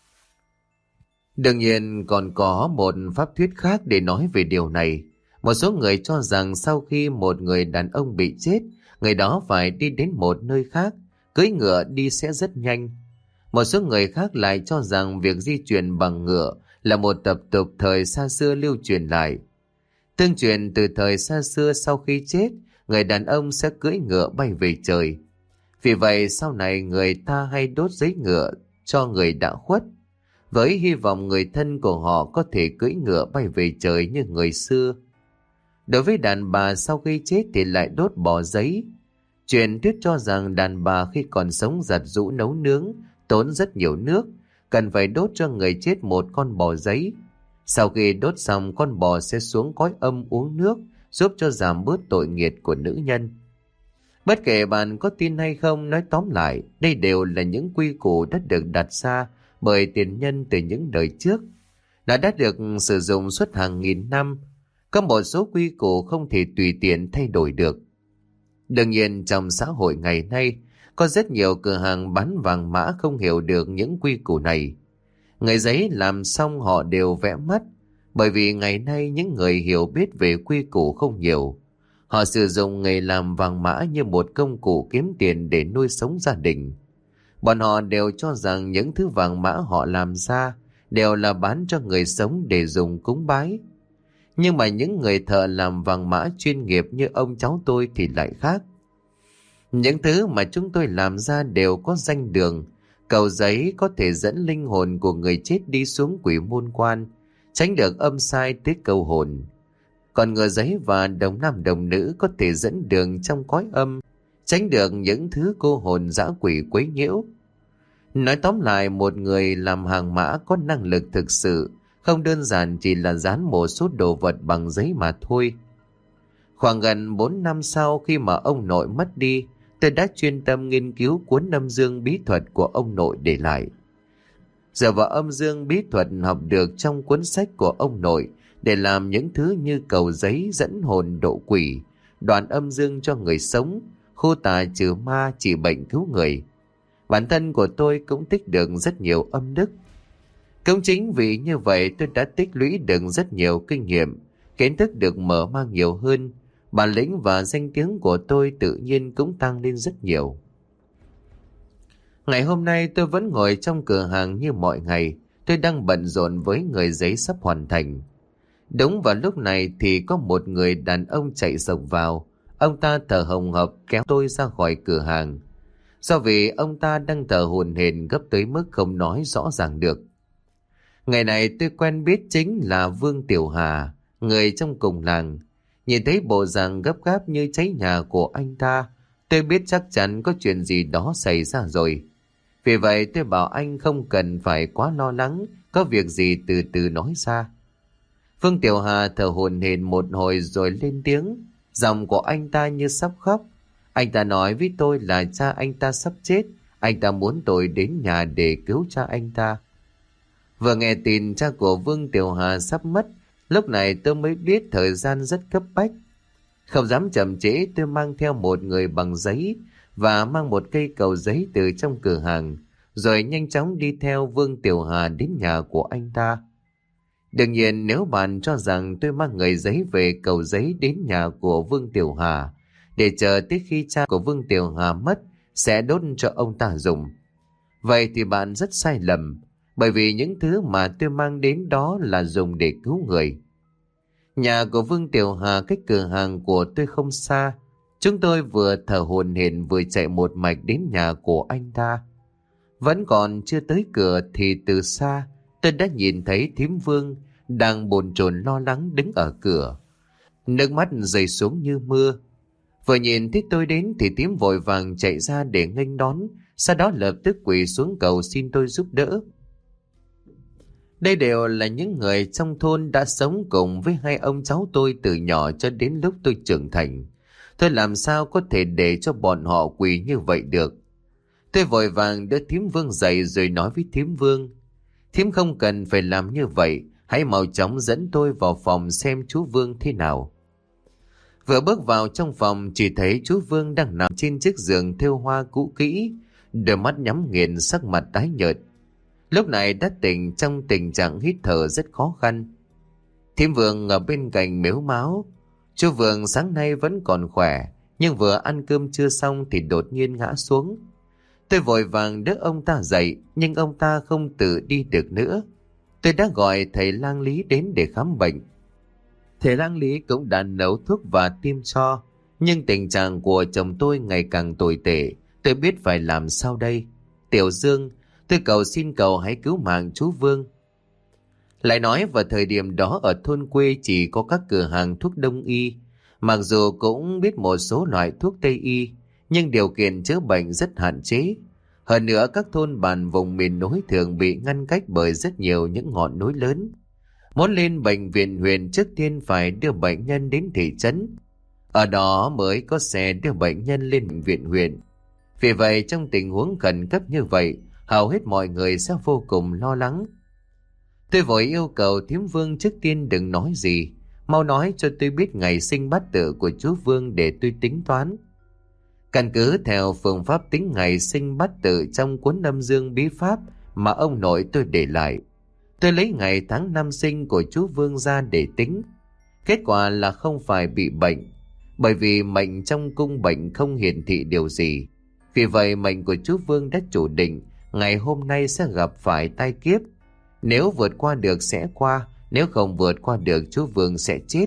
Đương nhiên còn có một pháp thuyết khác để nói về điều này. Một số người cho rằng sau khi một người đàn ông bị chết, người đó phải đi đến một nơi khác, cưỡi ngựa đi sẽ rất nhanh. Một số người khác lại cho rằng việc di chuyển bằng ngựa là một tập tục thời xa xưa lưu truyền lại. Tương truyền từ thời xa xưa, sau khi chết, người đàn ông sẽ cưỡi ngựa bay về trời. Vì vậy sau này người ta hay đốt giấy ngựa cho người đã khuất, với hy vọng người thân của họ có thể cưỡi ngựa bay về trời như người xưa. Đối với đàn bà sau khi chết thì lại đốt bò giấy. Truyền thuyết cho rằng đàn bà khi còn sống giặt giũ nấu nướng, tốn rất nhiều nước, cần phải đốt cho người chết một con bò giấy. Sau khi đốt xong, con bò sẽ xuống cõi âm uống nước, giúp cho giảm bớt tội nghiệt của nữ nhân. Bất kể bạn có tin hay không, nói tóm lại, đây đều là những quy củ đã được đặt ra bởi tiền nhân từ những đời trước. Nó đã được sử dụng suốt hàng nghìn năm. Có một số quy củ không thể tùy tiện thay đổi được. Đương nhiên trong xã hội ngày nay, có rất nhiều cửa hàng bán vàng mã không hiểu được những quy củ này. Người giấy làm xong họ đều vẽ mắt, bởi vì ngày nay những người hiểu biết về quy củ không nhiều. Họ sử dụng nghề làm vàng mã như một công cụ kiếm tiền để nuôi sống gia đình. Bọn họ đều cho rằng những thứ vàng mã họ làm ra đều là bán cho người sống để dùng cúng bái. Nhưng mà những người thợ làm vàng mã chuyên nghiệp như ông cháu tôi thì lại khác. Những thứ mà chúng tôi làm ra đều có danh đường. Cầu giấy có thể dẫn linh hồn của người chết đi xuống quỷ môn quan, tránh được âm sai tới câu hồn. Còn ngựa giấy và đồng nam đồng nữ có thể dẫn đường trong cõi âm, tránh được những thứ cô hồn dã quỷ quấy nhiễu. Nói tóm lại, một người làm hàng mã có năng lực thực sự, không đơn giản chỉ là dán một số đồ vật bằng giấy mà thôi. Khoảng gần bốn năm sau khi mà ông nội mất đi, tôi đã chuyên tâm nghiên cứu cuốn âm dương bí thuật của ông nội để lại. Dựa vào âm dương bí thuật học được trong cuốn sách của ông nội để làm những thứ như cầu giấy dẫn hồn độ quỷ, đoàn âm dương cho người sống, khu tà trừ ma, trị bệnh cứu người. Bản thân của tôi cũng tích được rất nhiều âm đức. Cũng chính vì như vậy tôi đã tích lũy được rất nhiều kinh nghiệm, kiến thức được mở mang nhiều hơn, bản lĩnh và danh tiếng của tôi tự nhiên cũng tăng lên rất nhiều. Ngày hôm nay tôi vẫn ngồi trong cửa hàng như mọi ngày, tôi đang bận rộn với người giấy sắp hoàn thành. Đúng vào lúc này thì có một người đàn ông chạy sộc vào. Ông ta thở hồng hộc kéo tôi ra khỏi cửa hàng. Do vì ông ta đang thở hổn hển gấp tới mức không nói rõ ràng được. Ngày này tôi quen biết chính là Vương Tiểu Hà, người trong cùng làng. Nhìn thấy bộ dạng gấp gáp như cháy nhà của anh ta, tôi biết chắc chắn có chuyện gì đó xảy ra rồi. Vì vậy tôi bảo anh không cần phải quá lo lắng, có việc gì từ từ nói ra. Vương Tiểu Hà thở hổn hển một hồi rồi lên tiếng, giọng của anh ta như sắp khóc. Anh ta nói với tôi là cha anh ta sắp chết, anh ta muốn tôi đến nhà để cứu cha anh ta. Vừa nghe tin cha của Vương Tiểu Hà sắp mất, lúc này tôi mới biết thời gian rất cấp bách. Không dám chậm trễ, tôi mang theo một người bằng giấy và mang một cây cầu giấy từ trong cửa hàng, rồi nhanh chóng đi theo Vương Tiểu Hà đến nhà của anh ta. Đương nhiên nếu bạn cho rằng tôi mang người giấy về cầu giấy đến nhà của Vương Tiểu Hà để chờ tới khi cha của Vương Tiểu Hà mất sẽ đốt cho ông ta dùng, vậy thì bạn rất sai lầm, bởi vì những thứ mà tôi mang đến đó là dùng để cứu người. Nhà của Vương Tiểu Hà cách cửa hàng của tôi không xa. Chúng tôi vừa thở hổn hển vừa chạy một mạch đến nhà của anh ta. Vẫn còn chưa tới cửa thì từ xa tôi đã nhìn thấy thím Vương đang bồn chồn lo lắng đứng ở cửa. Nước mắt rơi xuống như mưa. Vừa nhìn thấy tôi đến thì thím vội vàng chạy ra để nghênh đón, sau đó lập tức quỳ xuống cầu xin tôi giúp đỡ. Đây đều là những người trong thôn đã sống cùng với hai ông cháu tôi từ nhỏ cho đến lúc tôi trưởng thành. Tôi làm sao có thể để cho bọn họ quỳ như vậy được. Tôi vội vàng đỡ thím Vương dậy rồi nói với thím Vương, thím không cần phải làm như vậy, hãy mau chóng dẫn tôi vào phòng xem chú Vương thế nào. Vừa bước vào trong phòng chỉ thấy chú Vương đang nằm trên chiếc giường thêu hoa cũ kỹ, đôi mắt nhắm nghiền, sắc mặt tái nhợt. Lúc này đã tỉnh trong tình trạng hít thở rất khó khăn. Thím Vương ở bên cạnh mếu máo. Chú Vương sáng nay vẫn còn khỏe, nhưng vừa ăn cơm trưa xong thì đột nhiên ngã xuống. Tôi vội vàng đỡ ông ta dậy, nhưng ông ta không tự đi được nữa. Tôi đã gọi thầy lang lý đến để khám bệnh. Thầy lang lý cũng đã nấu thuốc và tiêm cho, nhưng tình trạng của chồng tôi ngày càng tồi tệ. Tôi biết phải làm sao đây. Tiểu Dương, tôi cầu xin cậu hãy cứu mạng chú Vương. Lại nói vào thời điểm đó ở thôn quê chỉ có các cửa hàng thuốc đông y. Mặc dù cũng biết một số loại thuốc tây y, nhưng điều kiện chữa bệnh rất hạn chế. Hơn nữa các thôn bản vùng miền núi thường bị ngăn cách bởi rất nhiều những ngọn núi lớn. Muốn lên bệnh viện huyện trước tiên phải đưa bệnh nhân đến thị trấn. Ở đó mới có xe đưa bệnh nhân lên bệnh viện huyện. Vì vậy trong tình huống khẩn cấp như vậy, hầu hết mọi người sẽ vô cùng lo lắng. Tôi vội yêu cầu thím Vương trước tiên đừng nói gì, mau nói cho tôi biết ngày sinh bát tự của chú Vương để tôi tính toán. Căn cứ theo phương pháp tính ngày sinh bát tự trong cuốn Âm Dương Bí Pháp mà ông nội tôi để lại, tôi lấy ngày tháng năm sinh của chú Vương ra để tính. Kết quả là không phải bị bệnh, bởi vì mệnh trong cung bệnh không hiển thị điều gì. Vì vậy mệnh của chú Vương đã chủ định ngày hôm nay sẽ gặp phải tai kiếp. Nếu vượt qua được sẽ qua, nếu không vượt qua được chú Vương sẽ chết.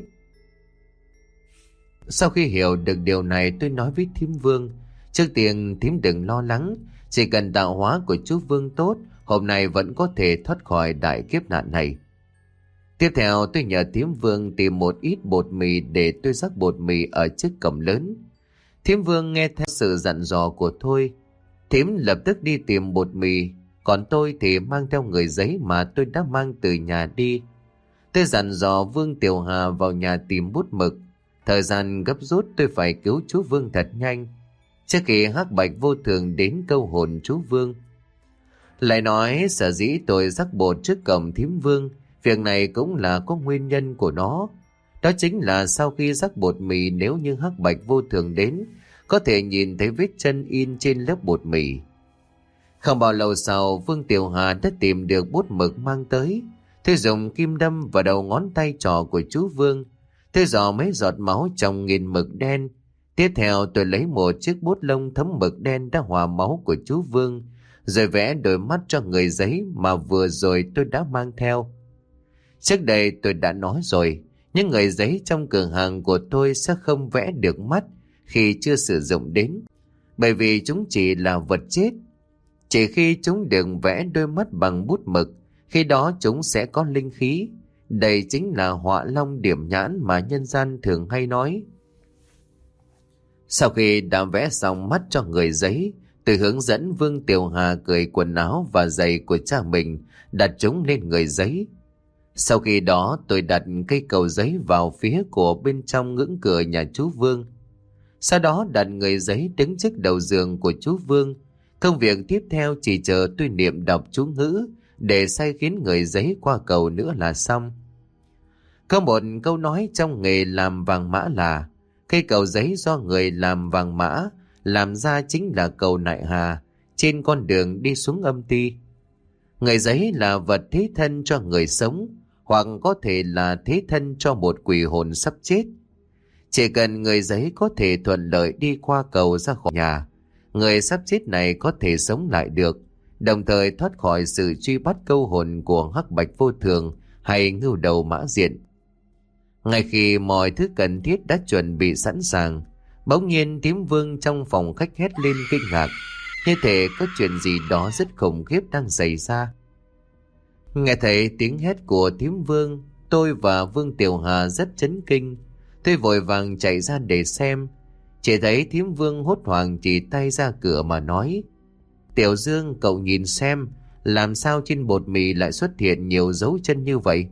Sau khi hiểu được điều này tôi nói với thím Vương, trước tiên thím đừng lo lắng, chỉ cần tạo hóa của chú Vương tốt, hôm nay vẫn có thể thoát khỏi đại kiếp nạn này. Tiếp theo tôi nhờ thím Vương tìm một ít bột mì để tôi rắc bột mì ở chiếc cổng lớn. Thím Vương nghe theo sự dặn dò của tôi, thím lập tức đi tìm bột mì, còn tôi thì mang theo người giấy mà tôi đã mang từ nhà đi. Tôi dặn dò Vương Tiểu Hà vào nhà tìm bút mực. Thời gian gấp rút tôi phải cứu chú Vương thật nhanh, trước khi hắc bạch vô thường đến câu hồn chú Vương. Lại nói sở dĩ tôi rắc bột trước cổng thím Vương, việc này cũng là có nguyên nhân của nó. Đó chính là sau khi rắc bột mì, nếu như hắc bạch vô thường đến, có thể nhìn thấy vết chân in trên lớp bột mì. Không bao lâu sau, Vương Tiểu Hà đã tìm được bút mực mang tới. Tôi dùng kim đâm vào đầu ngón tay trỏ của chú Vương. Tôi dò mấy giọt máu trong nghìn mực đen. Tiếp theo tôi lấy một chiếc bút lông thấm mực đen đã hòa máu của chú Vương, rồi vẽ đôi mắt cho người giấy mà vừa rồi tôi đã mang theo. Trước đây tôi đã nói rồi, những người giấy trong cửa hàng của tôi sẽ không vẽ được mắt khi chưa sử dụng đến, bởi vì chúng chỉ là vật chết. Chỉ khi chúng được vẽ đôi mắt bằng bút mực, khi đó chúng sẽ có linh khí. Đây chính là họa long điểm nhãn mà nhân gian thường hay nói. Sau khi đã vẽ xong mắt cho người giấy, tôi hướng dẫn Vương Tiểu Hà cởi quần áo và giày của cha mình, đặt chúng lên người giấy. Sau khi đó tôi đặt cây cầu giấy vào phía của bên trong ngưỡng cửa nhà chú Vương. Sau đó đặt người giấy đứng trước đầu giường của chú Vương. Công việc tiếp theo chỉ chờ tôi niệm đọc chú ngữ để sai khiến người giấy qua cầu nữa là xong. Có một câu nói trong nghề làm vàng mã là cây cầu giấy do người làm vàng mã làm ra chính là cầu nại hà trên con đường đi xuống âm ti. Người giấy là vật thế thân cho người sống, hoặc có thể là thế thân cho một quỷ hồn sắp chết. Chỉ cần người giấy có thể thuận lợi đi qua cầu ra khỏi nhà, người sắp chết này có thể sống lại được, đồng thời thoát khỏi sự truy bắt câu hồn của hắc bạch vô thường hay ngưu đầu mã diện. Ngay khi mọi thứ cần thiết đã chuẩn bị sẵn sàng, bỗng nhiên Thím Vương trong phòng khách hét lên kinh ngạc, như thể có chuyện gì đó rất khủng khiếp đang xảy ra. Nghe thấy tiếng hét của Thím Vương, tôi và Vương Tiểu Hà rất chấn kinh. Tôi vội vàng chạy ra để xem, chỉ thấy Thím Vương hốt hoảng chỉ tay ra cửa mà nói: "Tiểu Dương, cậu nhìn xem, làm sao trên bột mì lại xuất hiện nhiều dấu chân như vậy?"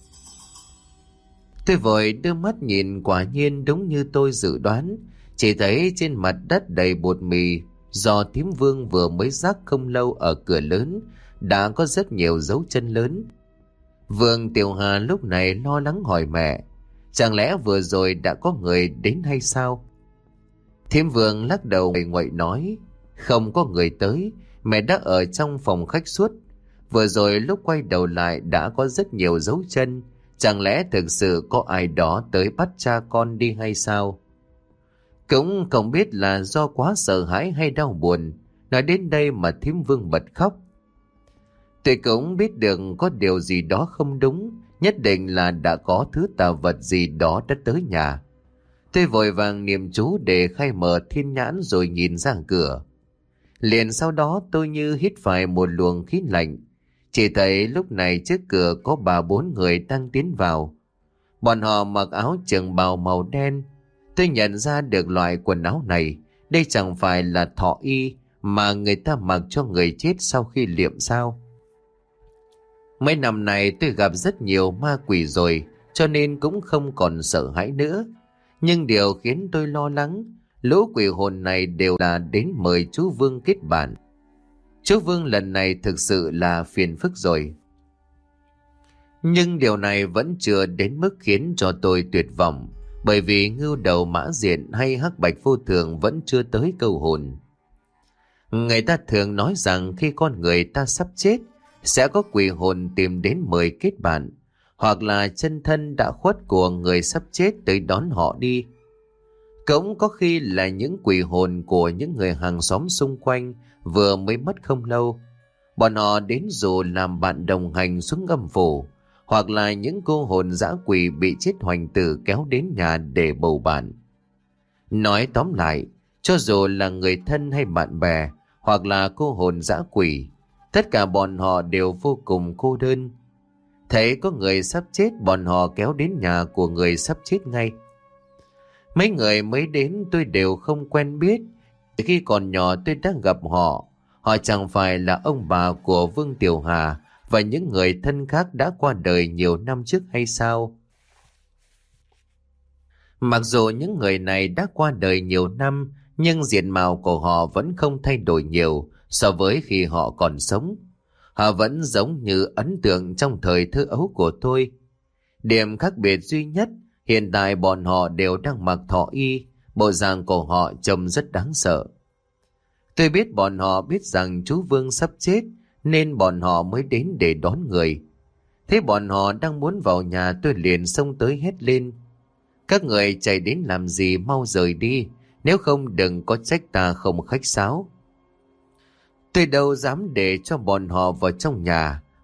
Tôi vội đưa mắt nhìn, quả nhiên đúng như tôi dự đoán, chỉ thấy trên mặt đất đầy bột mì do Thím Vương vừa mới rắc không lâu ở cửa lớn đã có rất nhiều dấu chân lớn. Vương Tiểu Hà lúc này lo lắng hỏi mẹ: "Chẳng lẽ vừa rồi đã có người đến hay sao?" Thím Vương lắc đầu nguậy nguậy nói: "Không có người tới, mẹ đã ở trong phòng khách suốt. Vừa rồi lúc quay đầu lại đã có rất nhiều dấu chân, chẳng lẽ thực sự có ai đó tới bắt cha con đi hay sao?" Cũng không biết là do quá sợ hãi hay đau buồn, nói đến đây mà Thím Vương bật khóc. Tôi cũng biết được có điều gì đó không đúng, nhất định là đã có thứ tà vật gì đó đã tới nhà. Tôi vội vàng niệm chú để khai mở thiên nhãn rồi nhìn ra cửa. Liền sau đó tôi như hít phải một luồng khí lạnh, chỉ thấy lúc này trước cửa có ba bốn người đang tiến vào. Bọn họ mặc áo trường bào màu đen. Tôi nhận ra được loại quần áo này, đây chẳng phải là thọ y mà người ta mặc cho người chết sau khi liệm sao. Mấy năm này tôi gặp rất nhiều ma quỷ rồi, cho nên cũng không còn sợ hãi nữa. Nhưng điều khiến tôi lo lắng, lũ quỷ hồn này đều là đến mời chú Vương kết bạn. Chú Vương lần này thực sự là phiền phức rồi. Nhưng điều này vẫn chưa đến mức khiến cho tôi tuyệt vọng, bởi vì ngưu đầu mã diện hay hắc bạch vô thường vẫn chưa tới câu hồn. Người ta thường nói rằng khi con người ta sắp chết, sẽ có quỷ hồn tìm đến mời kết bạn, hoặc là chân thân đã khuất của người sắp chết tới đón họ đi. Cũng có khi là những quỷ hồn của những người hàng xóm xung quanh vừa mới mất không lâu. Bọn họ đến dù làm bạn đồng hành xuống âm phủ, hoặc là những cô hồn dã quỷ bị chết hoành tử kéo đến nhà để bầu bạn. Nói tóm lại, cho dù là người thân hay bạn bè, hoặc là cô hồn dã quỷ, tất cả bọn họ đều vô cùng cô đơn. Thấy có người sắp chết, bọn họ kéo đến nhà của người sắp chết ngay. Mấy người mới đến tôi đều không quen biết. Khi còn nhỏ tôi đã gặp họ. Họ chẳng phải là ông bà của Vương Tiểu Hà và những người thân khác đã qua đời nhiều năm trước hay sao? Mặc dù những người này đã qua đời nhiều năm, nhưng diện mạo của họ vẫn không thay đổi nhiều so với khi họ còn sống. Họ vẫn giống như ấn tượng trong thời thơ ấu của tôi. Điểm khác biệt duy nhất, hiện tại bọn họ đều đang mặc thọ y, bộ dạng của họ trông rất đáng sợ. Tôi biết bọn họ biết rằng chú Vương sắp chết, nên bọn họ mới đến để đón người. Thế bọn họ đang muốn vào nhà, tôi liền xông tới hét lên: "Các người chạy đến làm gì, mau rời đi, nếu không đừng có trách ta không khách sáo." Tôi đâu dám để cho bọn họ vào trong nhà,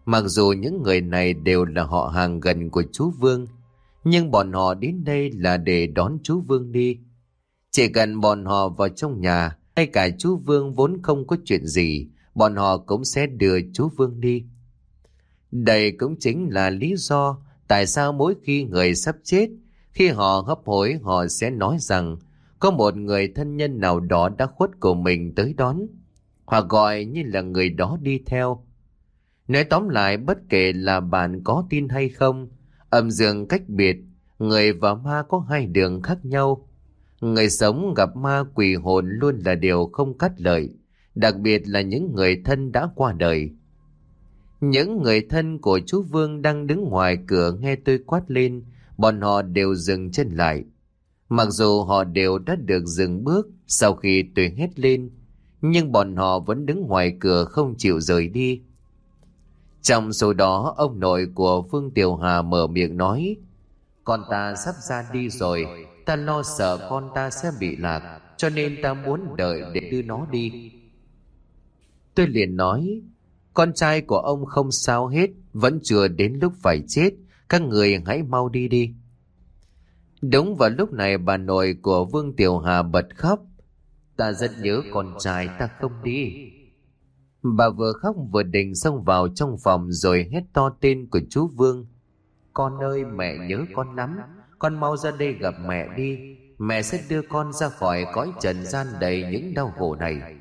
Mặc dù những người này đều là họ hàng gần của chú Vương, nhưng bọn họ đến đây là để đón chú Vương đi. Chỉ cần bọn họ vào trong nhà, ngay cả chú Vương vốn không có chuyện gì, bọn họ cũng sẽ đưa chú Vương đi. Đây cũng chính là lý do tại sao mỗi khi người sắp chết, khi họ hấp hối họ sẽ nói rằng có một người thân nhân nào đó đã khuất của mình tới đón, hoặc gọi như là người đó đi theo. Nói tóm lại, bất kể là bạn có tin hay không, âm dương cách biệt, người và ma có hai đường khác nhau. Người sống gặp ma quỷ hồn luôn là điều không cắt lợi, đặc biệt là những người thân đã qua đời. Những người thân của chú Vương đang đứng ngoài cửa nghe tôi quát lên, bọn họ đều dừng chân lại. Mặc dù họ đều đã được dừng bước sau khi tôi hét lên, nhưng bọn họ vẫn đứng ngoài cửa không chịu rời đi. Trong số đó, ông nội của Vương Tiểu Hà mở miệng nói: con ta sắp ra đi rồi, ta lo sợ con ta sẽ bị lạc, cho nên ta muốn đợi để đưa nó đi. Tôi liền nói: con trai của ông không sao hết, vẫn chưa đến lúc phải chết, các người hãy mau đi đi. Đúng vào lúc này, bà nội của Vương Tiểu Hà bật khóc: ta rất nhớ con trai, ta không đi. Bà vừa khóc vừa định xông vào trong phòng rồi hét to tên của chú Vương: con ơi, mẹ nhớ con lắm, con mau ra đây gặp mẹ đi, mẹ sẽ đưa con ra khỏi cõi trần gian đầy những đau khổ này.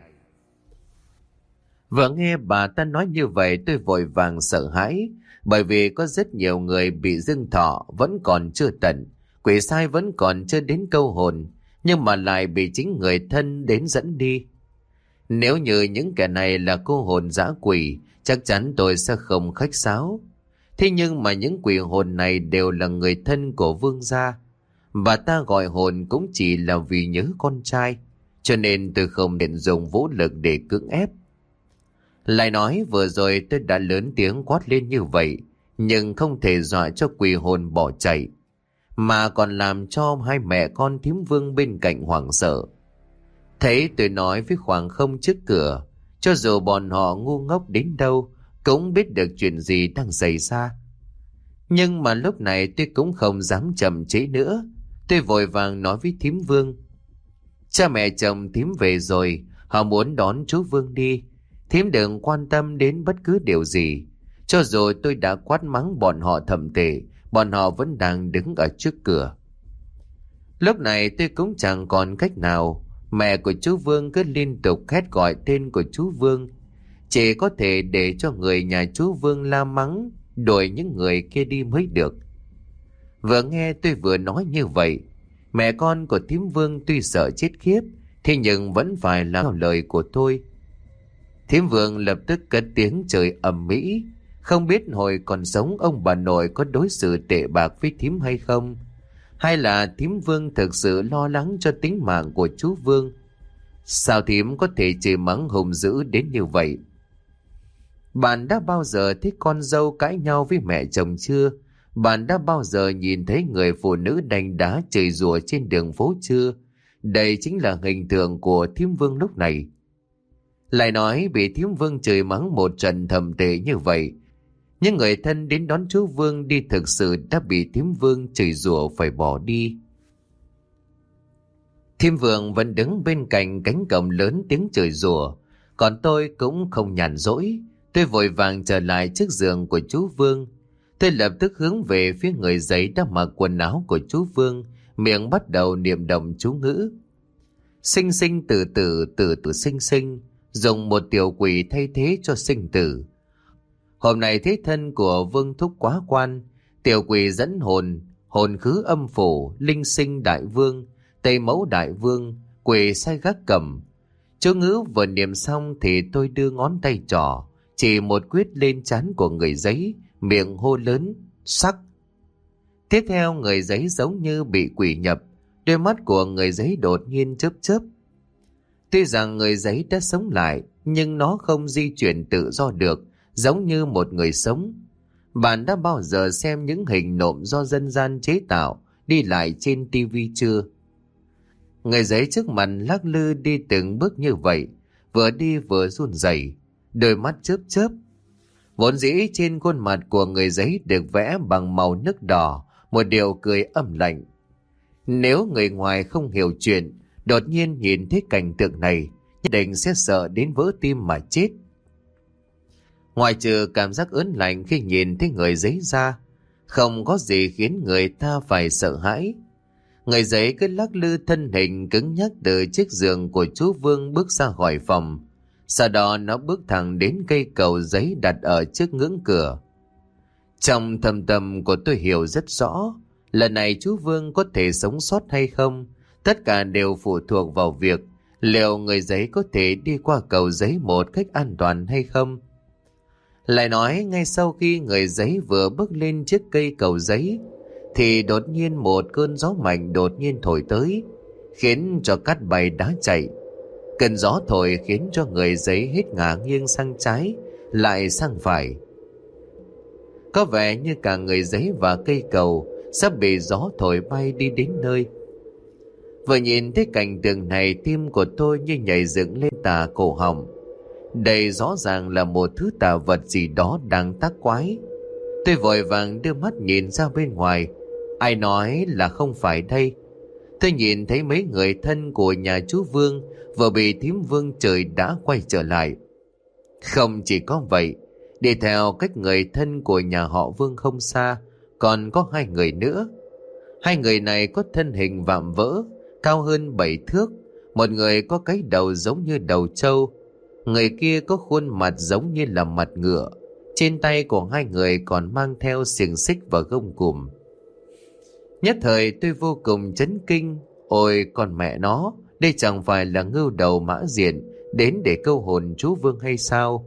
Vừa nghe bà ta nói như vậy, tôi vội vàng sợ hãi, bởi vì có rất nhiều người bị dưng thọ vẫn còn chưa tận, quỷ sai vẫn còn chưa đến câu hồn, nhưng mà lại bị chính người thân đến dẫn đi. Nếu như những kẻ này là cô hồn dã quỷ, chắc chắn tôi sẽ không khách sáo. Thế nhưng mà những quỷ hồn này đều là người thân của Vương gia, và ta gọi hồn cũng chỉ là vì nhớ con trai, cho nên tôi không định dùng vũ lực để cưỡng ép. Lại nói vừa rồi tôi đã lớn tiếng quát lên như vậy, nhưng không thể dọa cho quỷ hồn bỏ chạy, mà còn làm cho hai mẹ con thím Vương bên cạnh hoảng sợ. Thấy tôi nói với khoảng không trước cửa, cho dù bọn họ ngu ngốc đến đâu cũng biết được chuyện gì đang xảy ra. Nhưng mà lúc này tôi cũng không dám chậm trễ nữa. Tôi vội vàng nói với thím Vương: cha mẹ chồng thím về rồi, họ muốn đón chú Vương đi. Thím đừng quan tâm đến bất cứ điều gì. Cho dù tôi đã quát mắng bọn họ thậm tệ, bọn họ vẫn đang đứng ở trước cửa. Lúc này tôi cũng chẳng còn cách nào. Mẹ của chú Vương cứ liên tục hét gọi tên của chú Vương, chỉ có thể để cho người nhà chú Vương la mắng, đuổi những người kia đi mới được. Vừa nghe tôi vừa nói như vậy, mẹ con của thím Vương tuy sợ chết khiếp, thế nhưng vẫn phải làm theo lời của tôi. Thím Vương lập tức cất tiếng chửi ầm ĩ. Không biết hồi còn sống ông bà nội có đối xử tệ bạc với thím hay không, hay là thím Vương thực sự lo lắng cho tính mạng của chú Vương. Sao thím có thể chửi mắng hùng dữ đến như vậy? Bạn đã bao giờ thấy con dâu cãi nhau với mẹ chồng chưa? Bạn đã bao giờ nhìn thấy người phụ nữ đánh đá chửi rủa trên đường phố chưa? Đây chính là hình tượng của thím Vương lúc này. Lại nói bị thím Vương chửi mắng một trận thầm tệ như vậy, những người thân đến đón chú Vương đi thực sự đã bị thím Vương chửi rủa phải bỏ đi. Thím Vương vẫn đứng bên cạnh cánh cổng lớn tiếng chửi rủa, còn tôi cũng không nhàn rỗi. Tôi vội vàng trở lại trước giường của chú Vương. Tôi lập tức hướng về phía người giấy đã mặc quần áo của chú Vương, miệng bắt đầu niệm động chú ngữ: sinh sinh tử tử, tử tử sinh sinh, dùng một tiểu quỷ thay thế cho sinh tử. Hôm nay thế thân của Vương thúc quá quan, tiểu quỷ dẫn hồn, hồn khứ âm phủ, linh sinh đại vương, tây mẫu đại vương, quỷ sai gác cầm. Chú ngữ vừa niệm xong thì tôi đưa ngón tay trỏ chỉ một quyết lên trán của người giấy, miệng hô lớn: sắc. Tiếp theo người giấy giống như bị quỷ nhập, đôi mắt của người giấy đột nhiên chớp chớp. Tuy rằng người giấy đã sống lại, nhưng nó không di chuyển tự do được, giống như một người sống. Bạn đã bao giờ xem những hình nộm do dân gian chế tạo đi lại trên tivi chưa? Người giấy trước mặt lắc lư đi từng bước như vậy, vừa đi vừa run rẩy, đôi mắt chớp chớp. Vốn dĩ trên khuôn mặt của người giấy được vẽ bằng màu nước đỏ, một điều cười âm lạnh. Nếu người ngoài không hiểu chuyện, đột nhiên nhìn thấy cảnh tượng này, nhất định sẽ sợ đến vỡ tim mà chết. Ngoài trừ cảm giác ớn lạnh khi nhìn thấy người giấy ra, không có gì khiến người ta phải sợ hãi. Người giấy cứ lắc lư thân hình cứng nhắc từ chiếc giường của chú Vương bước ra khỏi phòng. Sau đó nó bước thẳng đến cây cầu giấy đặt ở trước ngưỡng cửa. Trong thâm tâm của tôi hiểu rất rõ, lần này chú Vương có thể sống sót hay không, tất cả đều phụ thuộc vào việc liệu người giấy có thể đi qua cầu giấy một cách an toàn hay không. Lại nói ngay sau khi người giấy vừa bước lên chiếc cây cầu giấy, thì đột nhiên một cơn gió mạnh đột nhiên thổi tới, khiến cho cát bay đá chạy. Cơn gió thổi khiến cho người giấy hết ngả nghiêng sang trái, lại sang phải. Có vẻ như cả người giấy và cây cầu sắp bị gió thổi bay đi đến nơi. Vừa nhìn thấy cảnh tượng này, tim của tôi như nhảy dựng lên tà cổ họng. Đây rõ ràng là một thứ tà vật gì đó đang tác quái. Tôi vội vàng đưa mắt nhìn ra bên ngoài. Ai nói là không phải đây? Tôi nhìn thấy mấy người thân của nhà chú Vương vừa bị thím Vương trời đã quay trở lại. Không chỉ có vậy, đi theo cách người thân của nhà họ Vương không xa, còn có hai người nữa. Hai người này có thân hình vạm vỡ, cao hơn bảy thước. Một người có cái đầu giống như đầu trâu, người kia có khuôn mặt giống như là mặt ngựa. Trên tay của hai người còn mang theo xiềng xích và gông cùm. Nhất thời tôi vô cùng chấn kinh. Ôi con mẹ nó, đây chẳng phải là Ngưu Đầu Mã Diện đến để câu hồn chú Vương hay sao?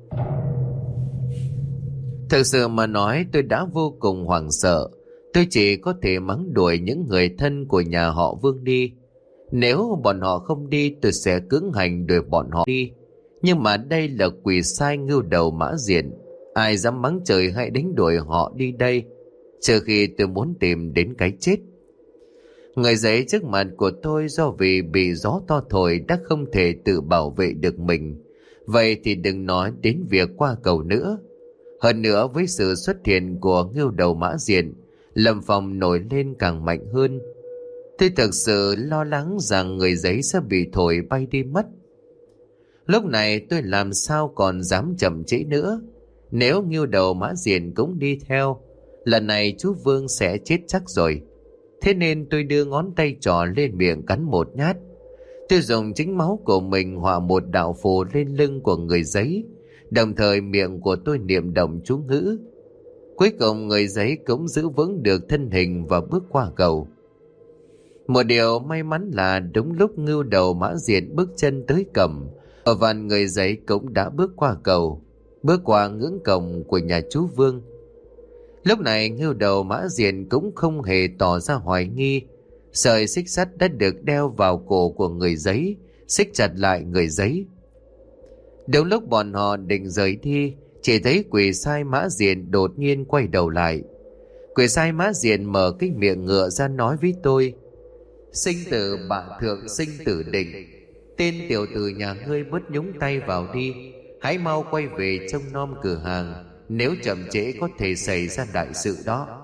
Thực sự mà nói, tôi đã vô cùng hoảng sợ. Tôi chỉ có thể mắng đuổi những người thân của nhà họ Vương đi. Nếu bọn họ không đi, tôi sẽ cưỡng hành đuổi bọn họ đi. Nhưng mà đây là quỷ sai Ngưu Đầu Mã Diện, ai dám mắng trời hay đánh đuổi họ đi đây, trừ khi tôi muốn tìm đến cái chết. Người giấy trước mặt của tôi do vì bị gió to thổi đã không thể tự bảo vệ được mình. Vậy thì đừng nói đến việc qua cầu nữa. Hơn nữa với sự xuất hiện của Ngưu Đầu Mã Diện, Lâm Phong nổi lên càng mạnh hơn. Tôi thực sự lo lắng rằng người giấy sẽ bị thổi bay đi mất. Lúc này tôi làm sao còn dám chậm trễ nữa. Nếu Ngưu Đầu Mã Diện cũng đi theo, lần này chú Vương sẽ chết chắc rồi. Thế nên tôi đưa ngón tay trỏ lên miệng cắn một nhát. Tôi dùng chính máu của mình họa một đạo phù lên lưng của người giấy, đồng thời miệng của tôi niệm động chú ngữ. Cuối cùng người giấy cũng giữ vững được thân hình và bước qua cầu. Một điều may mắn là đúng lúc Ngưu Đầu Mã Diện bước chân tới cầm, ở vàn người giấy cũng đã bước qua cầu, bước qua ngưỡng cổng của nhà chú Vương. Lúc này Ngưu Đầu Mã Diện cũng không hề tỏ ra hoài nghi. Sợi xích sắt đã được đeo vào cổ của người giấy, xích chặt lại người giấy. Đúng lúc bọn họ định rời đi, chỉ thấy quỷ sai Mã Diện đột nhiên quay đầu lại. Quỷ sai Mã Diện mở cái miệng ngựa ra nói với tôi: "Sinh tử bạ thượng sinh tử định, tên tiểu tử nhà ngươi bớt nhúng tay vào đi, hãy mau quay về trông nom cửa hàng, nếu chậm trễ có thể xảy ra đại sự đó."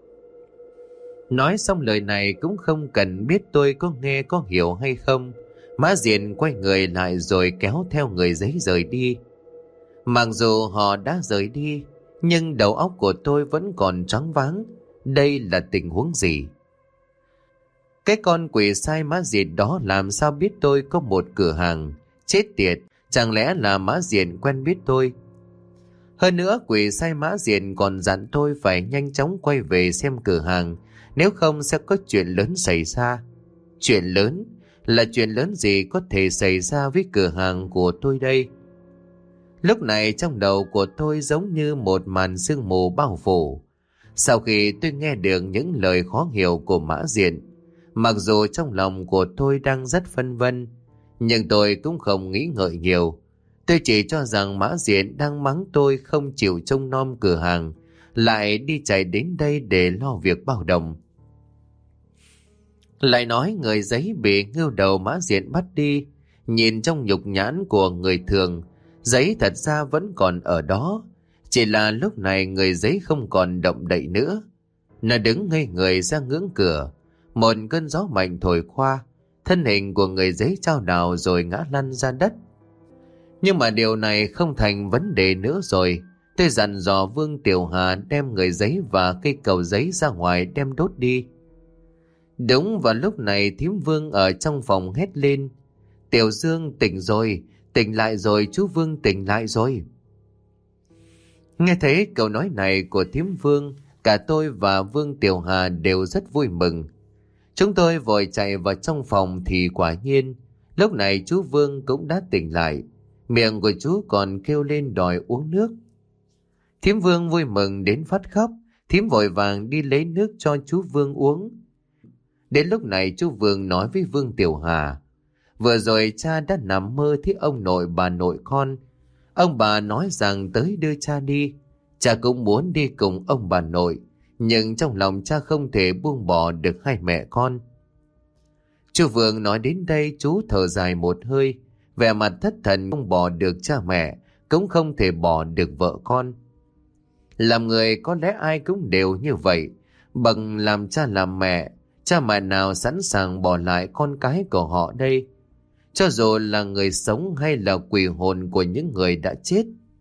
Nói xong lời này cũng không cần biết tôi có nghe có hiểu hay không, Mã Diện quay người lại rồi kéo theo người giấy rời đi. Mặc dù họ đã rời đi, nhưng đầu óc của tôi vẫn còn choáng váng. Đây là tình huống gì? Cái con quỷ sai Mã Diện đó làm sao biết tôi có một cửa hàng? Chết tiệt, chẳng lẽ là Mã Diện quen biết tôi? Hơn nữa quỷ sai Mã Diện còn dặn tôi phải nhanh chóng quay về xem cửa hàng, nếu không sẽ có chuyện lớn xảy ra. Chuyện lớn? Là chuyện lớn gì có thể xảy ra với cửa hàng của tôi đây? Lúc này trong đầu của tôi giống như một màn sương mù bao phủ. Sau khi tôi nghe được những lời khó hiểu của Mã Diện, mặc dù trong lòng của tôi đang rất phân vân, nhưng tôi cũng không nghĩ ngợi nhiều. Tôi chỉ cho rằng Mã Diện đang mắng tôi không chịu trông nom cửa hàng, lại đi chạy đến đây để lo việc bao đồng. Lại nói người giấy bị Ngưu Đầu Mã Diện bắt đi, nhìn trong nhục nhãn của người thường, giấy thật ra vẫn còn ở đó. Chỉ là lúc này người giấy không còn động đậy nữa. Nó đứng ngây người ra ngưỡng cửa. Một cơn gió mạnh thổi qua, thân hình của người giấy chao đảo rồi ngã lăn ra đất. Nhưng mà điều này không thành vấn đề nữa rồi. Tôi dặn dò Vương Tiểu Hà đem người giấy và cây cầu giấy ra ngoài đem đốt đi. Đúng vào lúc này thím Vương ở trong phòng hét lên: Tiểu Dương tỉnh rồi, tỉnh lại rồi, chú Vương tỉnh lại rồi. Nghe thấy câu nói này của thím Vương, cả tôi và Vương Tiểu Hà đều rất vui mừng. Chúng tôi vội chạy vào trong phòng thì quả nhiên, lúc này chú Vương cũng đã tỉnh lại. Miệng của chú còn kêu lên đòi uống nước. Thím Vương vui mừng đến phát khóc, thím vội vàng đi lấy nước cho chú Vương uống. Đến lúc này chú Vương nói với Vương Tiểu Hà: Vừa rồi cha đã nằm mơ thấy ông nội bà nội con. Ông bà nói rằng tới đưa cha đi. Cha cũng muốn đi cùng ông bà nội, nhưng trong lòng cha không thể buông bỏ được hai mẹ con. Chú Vương nói đến đây chú thở dài một hơi, vẻ mặt thất thần, không bỏ được cha mẹ, cũng không thể bỏ được vợ con. Làm người có lẽ ai cũng đều như vậy, bằng làm cha làm mẹ, cha mẹ nào sẵn sàng bỏ lại con cái của họ đây, cho dù là người sống hay là quỷ hồn của những người đã chết.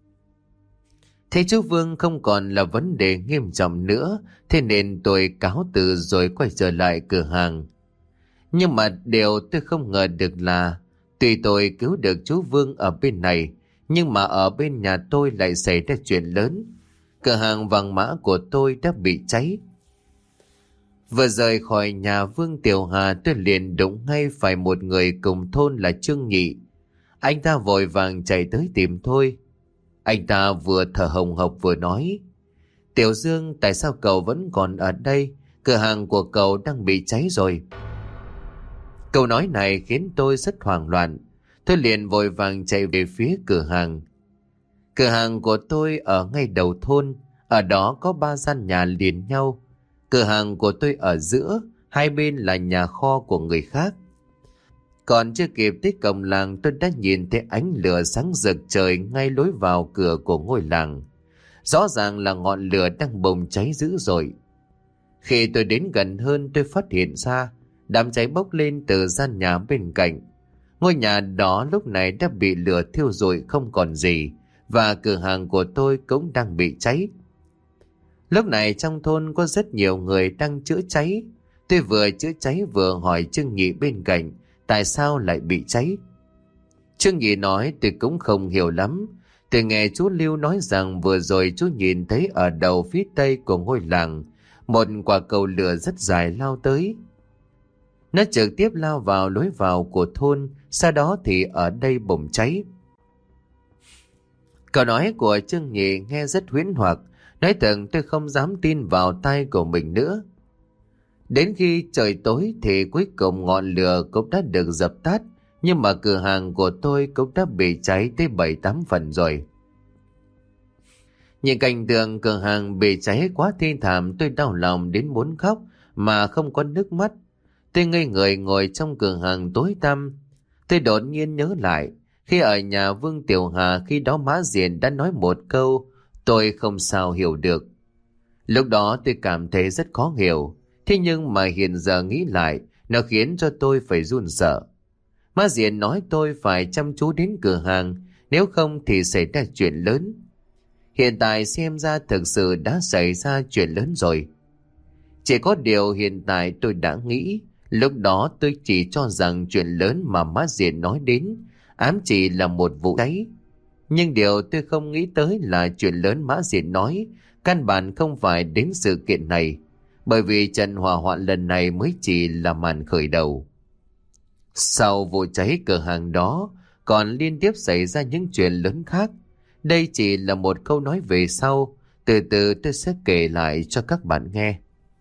Thế chú Vương không còn là vấn đề nghiêm trọng nữa, thế nên tôi cáo từ rồi quay trở lại cửa hàng. Nhưng mà điều tôi không ngờ được là, tuy tôi cứu được chú Vương ở bên này, nhưng mà ở bên nhà tôi lại xảy ra chuyện lớn. Cửa hàng vàng mã của tôi đã bị cháy. Vừa rời khỏi nhà Vương Tiểu Hà, tôi liền đụng ngay phải một người cùng thôn là Trương Nhị. Anh ta vội vàng chạy tới tìm tôi. Anh ta vừa thở hồng hộc vừa nói: Tiểu Dương, tại sao cậu vẫn còn ở đây? Cửa hàng của cậu đang bị cháy rồi. Câu nói này khiến tôi rất hoảng loạn. Tôi liền vội vàng chạy về phía cửa hàng. Cửa hàng của tôi ở ngay đầu thôn, ở đó có ba gian nhà liền nhau. Cửa hàng của tôi ở giữa, hai bên là nhà kho của người khác. Còn chưa kịp tới cổng làng, tôi đã nhìn thấy ánh lửa sáng rực trời ngay lối vào cửa của ngôi làng. Rõ ràng là ngọn lửa đang bùng cháy dữ dội. Khi tôi đến gần hơn, tôi phát hiện ra đám cháy bốc lên từ gian nhà bên cạnh. Ngôi nhà đó lúc này đã bị lửa thiêu rụi không còn gì, và cửa hàng của tôi cũng đang bị cháy. Lúc này trong thôn có rất nhiều người đang chữa cháy. Tôi vừa chữa cháy vừa hỏi Trương Nhị bên cạnh tại sao lại bị cháy. Trương Nhị nói tôi cũng không hiểu lắm. Tôi nghe chú Lưu nói rằng vừa rồi chú nhìn thấy ở đầu phía tây của ngôi làng một quả cầu lửa rất dài lao tới. Nó trực tiếp lao vào lối vào của thôn, sau đó thì ở đây bùng cháy. Câu nói của Trương Nhị nghe rất huyễn hoặc, nói thật tôi không dám tin vào tai của mình nữa. Đến khi trời tối thì cuối cùng ngọn lửa cũng đã được dập tắt, nhưng mà cửa hàng của tôi cũng đã bị cháy tới bảy tám phần rồi. Nhìn cảnh tượng cửa hàng bị cháy quá thê thảm, tôi đau lòng đến muốn khóc mà không có nước mắt. Tôi ngây người ngồi trong cửa hàng tối tăm. Tôi đột nhiên nhớ lại, khi ở nhà Vương Tiểu Hà khi đó Mã Diền đã nói một câu tôi không sao hiểu được. Lúc đó tôi cảm thấy rất khó hiểu, thế nhưng mà hiện giờ nghĩ lại, nó khiến cho tôi phải run sợ. Mã Diền nói tôi phải chăm chú đến cửa hàng, nếu không thì xảy ra chuyện lớn. Hiện tại xem ra thực sự đã xảy ra chuyện lớn rồi. Chỉ có điều hiện tại tôi đã nghĩ, lúc đó tôi chỉ cho rằng chuyện lớn mà Mã Diền nói đến ám chỉ là một vụ cháy. Nhưng điều tôi không nghĩ tới là chuyện lớn Mã Diền nói căn bản không phải đến sự kiện này, bởi vì trận hỏa hoạn lần này mới chỉ là màn khởi đầu. Sau vụ cháy cửa hàng đó còn liên tiếp xảy ra những chuyện lớn khác. Đây chỉ là một câu nói về sau, từ từ tôi sẽ kể lại cho các bạn nghe.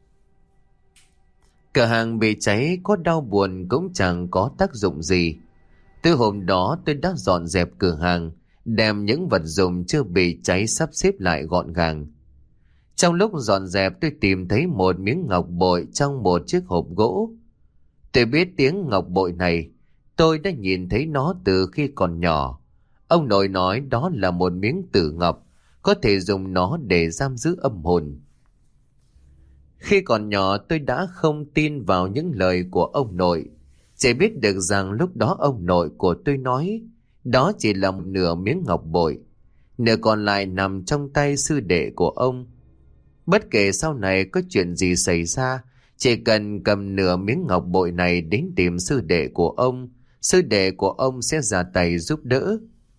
Cửa hàng bị cháy có đau buồn cũng chẳng có tác dụng gì. Từ hôm đó tôi đã dọn dẹp cửa hàng, đem những vật dụng chưa bị cháy sắp xếp lại gọn gàng. Trong lúc dọn dẹp tôi tìm thấy một miếng ngọc bội trong một chiếc hộp gỗ. Tôi biết tiếng ngọc bội này, tôi đã nhìn thấy nó từ khi còn nhỏ. Ông nội nói đó là một miếng tử ngọc, có thể dùng nó để giam giữ âm hồn. Khi còn nhỏ tôi đã không tin vào những lời của ông nội, chỉ biết được rằng lúc đó ông nội của tôi nói đó chỉ là một nửa miếng ngọc bội, nửa còn lại nằm trong tay sư đệ của ông. Bất kể sau này có chuyện gì xảy ra, chỉ cần cầm nửa miếng ngọc bội này đến tìm sư đệ của ông, sư đệ của ông sẽ ra tay giúp đỡ.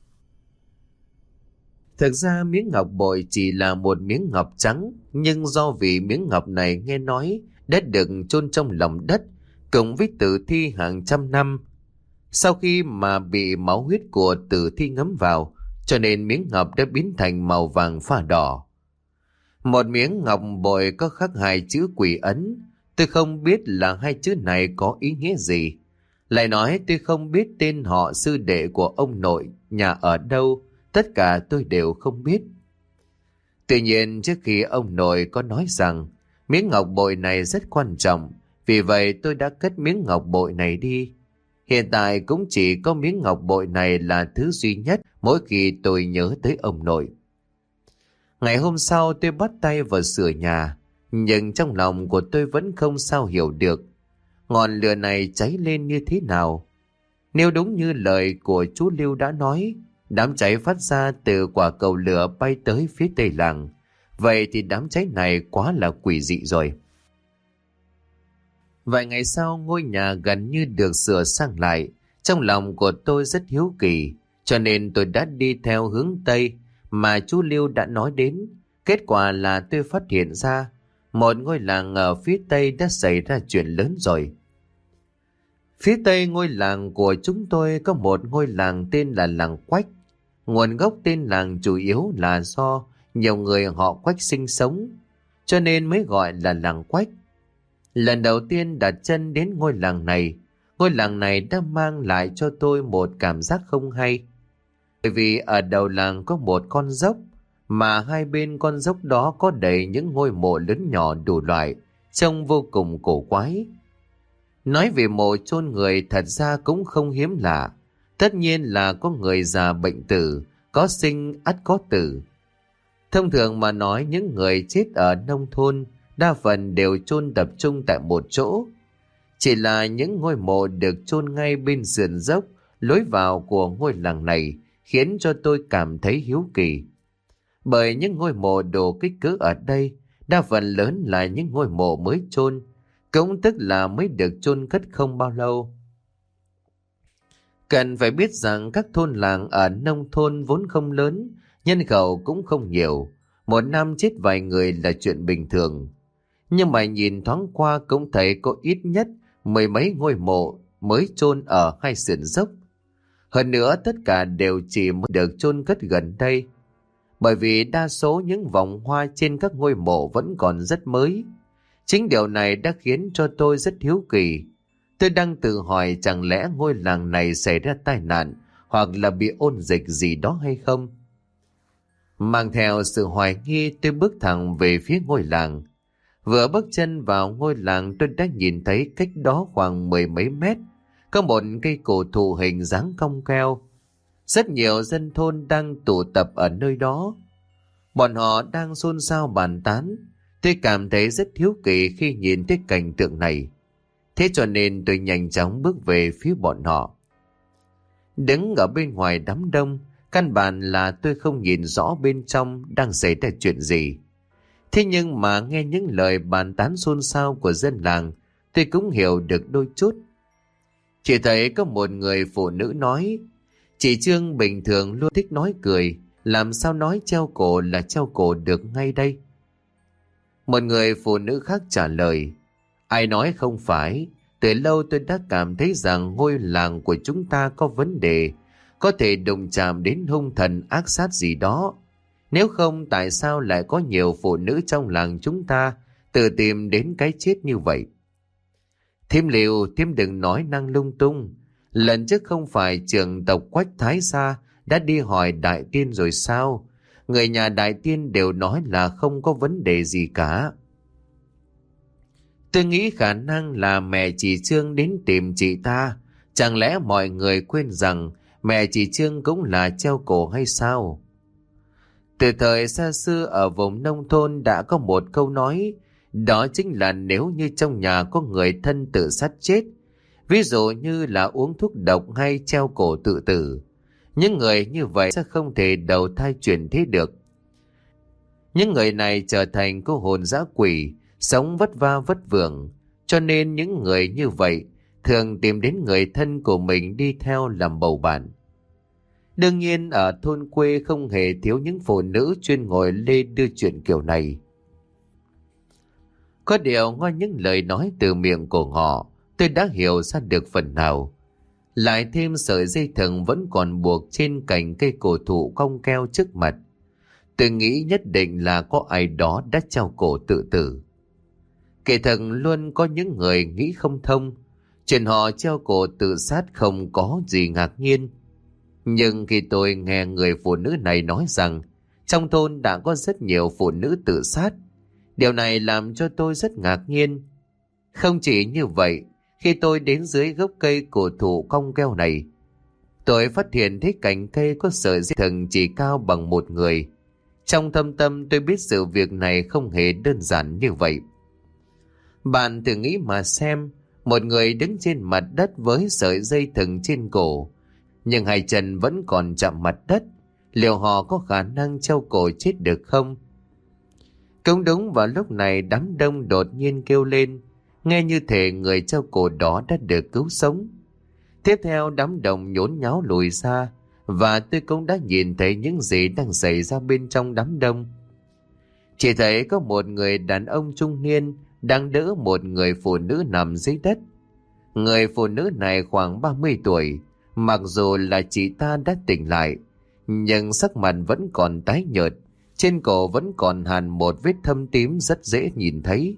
Thực ra miếng ngọc bội chỉ là một miếng ngọc trắng, nhưng do vì miếng ngọc này nghe nói đã được chôn trong lòng đất cùng với tử thi hàng trăm năm. Sau khi mà bị máu huyết của tử thi ngấm vào, cho nên miếng ngọc đã biến thành màu vàng pha đỏ. Một miếng ngọc bội có khắc hai chữ quỷ ấn. Tôi không biết là hai chữ này có ý nghĩa gì. Lại nói tôi không biết tên họ sư đệ của ông nội, nhà ở đâu, tất cả tôi đều không biết. Tuy nhiên trước khi ông nội có nói rằng miếng ngọc bội này rất quan trọng, vì vậy tôi đã cất miếng ngọc bội này đi. Hiện tại cũng chỉ có miếng ngọc bội này là thứ duy nhất mỗi khi tôi nhớ tới ông nội. Ngày hôm sau tôi bắt tay vào sửa nhà, nhưng trong lòng của tôi vẫn không sao hiểu được ngọn lửa này cháy lên như thế nào. Nếu đúng như lời của chú Lưu đã nói, đám cháy phát ra từ quả cầu lửa bay tới phía tây làng, vậy thì đám cháy này quá là quỷ dị rồi. Vài ngày sau, ngôi nhà gần như được sửa sang lại. Trong lòng của tôi rất hiếu kỳ, cho nên tôi đã đi theo hướng Tây mà chú Lưu đã nói đến. Kết quả là tôi phát hiện ra một ngôi làng ở phía Tây đã xảy ra chuyện lớn rồi. Phía Tây ngôi làng của chúng tôi có một ngôi làng tên là làng Quách. Nguồn gốc tên làng chủ yếu là do nhiều người họ Quách sinh sống, cho nên mới gọi là làng Quách. Lần đầu tiên đặt chân đến ngôi làng này, ngôi làng này đã mang lại cho tôi một cảm giác không hay. Bởi vì ở đầu làng có một con dốc, mà hai bên con dốc đó có đầy những ngôi mộ lớn nhỏ đủ loại, trông vô cùng cổ quái. Nói về mộ chôn người thật ra cũng không hiếm lạ. Tất nhiên là có người già bệnh tử, có sinh ắt có tử. Thông thường mà nói, những người chết ở nông thôn đa phần đều chôn tập trung tại một chỗ. Chỉ là những ngôi mộ được chôn ngay bên sườn dốc lối vào của ngôi làng này khiến cho tôi cảm thấy hiếu kỳ. Bởi những ngôi mộ đồ kích cỡ ở đây đa phần lớn là những ngôi mộ mới chôn, cũng tức là mới được chôn cất không bao lâu. Cần phải biết rằng các thôn làng ở nông thôn vốn không lớn, nhân khẩu cũng không nhiều, một năm chết vài người là chuyện bình thường. Nhưng mà nhìn thoáng qua cũng thấy có ít nhất mười mấy ngôi mộ mới chôn ở hai sườn dốc. Hơn nữa tất cả đều chỉ mới được chôn cất gần đây. Bởi vì đa số những vòng hoa trên các ngôi mộ vẫn còn rất mới. Chính điều này đã khiến cho tôi rất hiếu kỳ. Tôi đang tự hỏi chẳng lẽ ngôi làng này xảy ra tai nạn hoặc là bị ôn dịch gì đó hay không. Mang theo sự hoài nghi, tôi bước thẳng về phía ngôi làng. Vừa bước chân vào ngôi làng, tôi đã nhìn thấy cách đó khoảng mười mấy mét có một cây cổ thụ hình dáng cong keo. Rất nhiều dân thôn đang tụ tập ở nơi đó. Bọn họ đang xôn xao bàn tán. Tôi cảm thấy rất hiếu kỳ khi nhìn thấy cảnh tượng này. Thế cho nên tôi nhanh chóng bước về phía bọn họ. Đứng ở bên ngoài đám đông, căn bản là tôi không nhìn rõ bên trong đang xảy ra chuyện gì. Thế nhưng mà nghe những lời bàn tán xôn xao của dân làng, tôi cũng hiểu được đôi chút. Chỉ thấy có một người phụ nữ nói, chị Trương bình thường luôn thích nói cười, làm sao nói treo cổ là treo cổ được ngay đây? Một người phụ nữ khác trả lời, ai nói không phải, từ lâu tôi đã cảm thấy rằng ngôi làng của chúng ta có vấn đề, có thể đụng chạm đến hung thần ác sát gì đó. Nếu không tại sao lại có nhiều phụ nữ trong làng chúng ta tự tìm đến cái chết như vậy? Thím Liều, thím đừng nói năng lung tung. Lần trước không phải trưởng tộc Quách Thái Sa đã đi hỏi đại tiên rồi sao? Người nhà đại tiên đều nói là không có vấn đề gì cả. Tôi nghĩ khả năng là mẹ chị Trương đến tìm chị ta. Chẳng lẽ mọi người quên rằng mẹ chị Trương cũng là treo cổ hay sao? Từ thời xa xưa ở vùng nông thôn đã có một câu nói, đó chính là nếu như trong nhà có người thân tự sát chết, ví dụ như là uống thuốc độc hay treo cổ tự tử, những người như vậy sẽ không thể đầu thai chuyển thế được. Những người này trở thành cô hồn dã quỷ, sống vất va vất vưởng, cho nên những người như vậy thường tìm đến người thân của mình đi theo làm bầu bạn. Đương nhiên ở thôn quê không hề thiếu những phụ nữ chuyên ngồi lê đưa chuyện kiểu này. Có điều ngoài những lời nói từ miệng của họ, tôi đã hiểu ra được phần nào. Lại thêm sợi dây thừng vẫn còn buộc trên cành cây cổ thụ cong keo trước mặt. Tôi nghĩ nhất định là có ai đó đã treo cổ tự tử. Kể thật luôn có những người nghĩ không thông. Chuyện họ treo cổ tự sát không có gì ngạc nhiên. Nhưng khi tôi nghe người phụ nữ này nói rằng trong thôn đã có rất nhiều phụ nữ tự sát, điều này làm cho tôi rất ngạc nhiên. Không chỉ như vậy, khi tôi đến dưới gốc cây cổ thụ cong keo này, tôi phát hiện thấy cành cây có sợi dây thừng chỉ cao bằng một người. Trong thâm tâm tôi biết sự việc này không hề đơn giản như vậy. Bạn thử nghĩ mà xem, một người đứng trên mặt đất với sợi dây thừng trên cổ, nhưng hai chân vẫn còn chạm mặt đất, liệu họ có khả năng treo cổ chết được không? Cũng đúng vào lúc này đám đông đột nhiên kêu lên, nghe như thể người treo cổ đó đã được cứu sống. Tiếp theo đám đông nhốn nháo lùi xa, và tôi cũng đã nhìn thấy những gì đang xảy ra bên trong đám đông. Chỉ thấy có một người đàn ông trung niên đang đỡ một người phụ nữ nằm dưới đất. Người phụ nữ này khoảng ba mươi tuổi, mặc dù là chị ta đã tỉnh lại, nhưng sắc mặt vẫn còn tái nhợt, trên cổ vẫn còn hằn một vết thâm tím rất dễ nhìn thấy.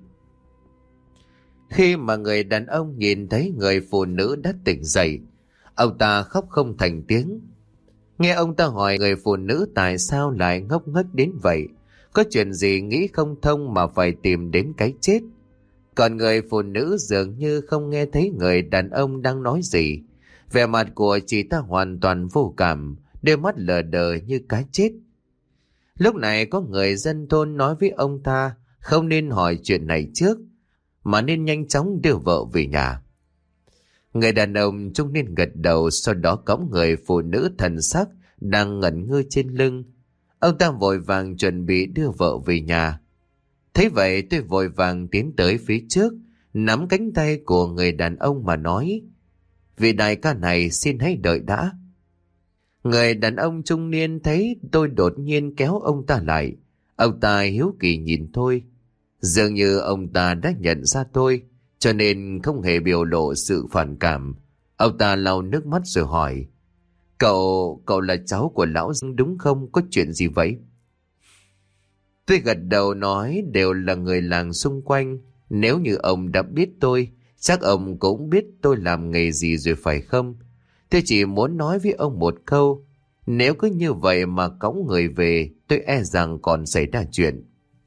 Khi mà người đàn ông nhìn thấy người phụ nữ đã tỉnh dậy, ông ta khóc không thành tiếng. Nghe ông ta hỏi người phụ nữ tại sao lại ngốc nghếch đến vậy, có chuyện gì nghĩ không thông mà phải tìm đến cái chết. Còn người phụ nữ dường như không nghe thấy người đàn ông đang nói gì. Vẻ mặt của chị ta hoàn toàn vô cảm, đôi mắt lờ đờ như cái chết. Lúc này có người dân thôn nói với ông ta không nên hỏi chuyện này trước, mà nên nhanh chóng đưa vợ về nhà. Người đàn ông trung niên gật đầu, sau đó cõng người phụ nữ thần sắc đang ngẩn ngơ trên lưng. Ông ta vội vàng chuẩn bị đưa vợ về nhà. Thấy vậy tôi vội vàng tiến tới phía trước, nắm cánh tay của người đàn ông mà nói, vị đại ca này xin hãy đợi đã. Người đàn ông trung niên thấy tôi đột nhiên kéo ông ta lại. Ông ta hiếu kỳ nhìn tôi. Dường như ông ta đã nhận ra tôi, cho nên không hề biểu lộ sự phản cảm. Ông ta lau nước mắt rồi hỏi, Cậu, cậu là cháu của lão Dương đúng không? Có chuyện gì vậy? Tôi gật đầu nói đều là người làng xung quanh. Nếu như ông đã biết tôi, chắc ông cũng biết tôi làm nghề gì rồi phải không? Tôi chỉ muốn nói với ông một câu, nếu cứ như vậy mà cõng người về, tôi e rằng còn xảy ra chuyện.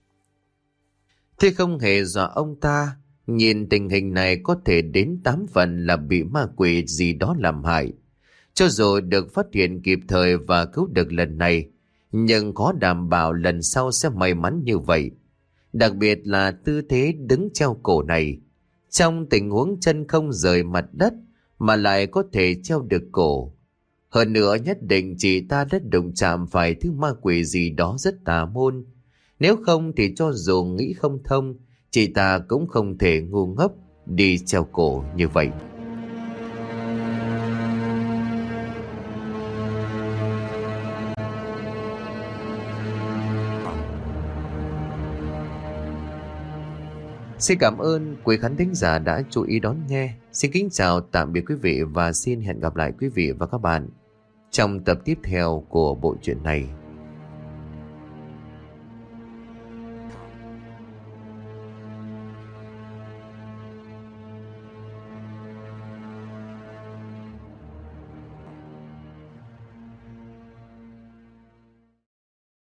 Tôi không hề dọa ông ta, nhìn tình hình này có thể đến tám phần là bị ma quỷ gì đó làm hại. Cho dù được phát hiện kịp thời và cứu được lần này, nhưng có đảm bảo lần sau sẽ may mắn như vậy. Đặc biệt là tư thế đứng treo cổ này. Trong tình huống chân không rời mặt đất mà lại có thể treo được cổ. Hơn nữa nhất định chị ta đã đụng chạm phải thứ ma quỷ gì đó rất tà môn. Nếu không thì cho dù nghĩ không thông, chị ta cũng không thể ngu ngốc đi treo cổ như vậy. Xin cảm ơn quý khán thính giả đã chú ý đón nghe. Xin kính chào tạm biệt quý vị và xin hẹn gặp lại quý vị và các bạn trong tập tiếp theo của bộ truyện này.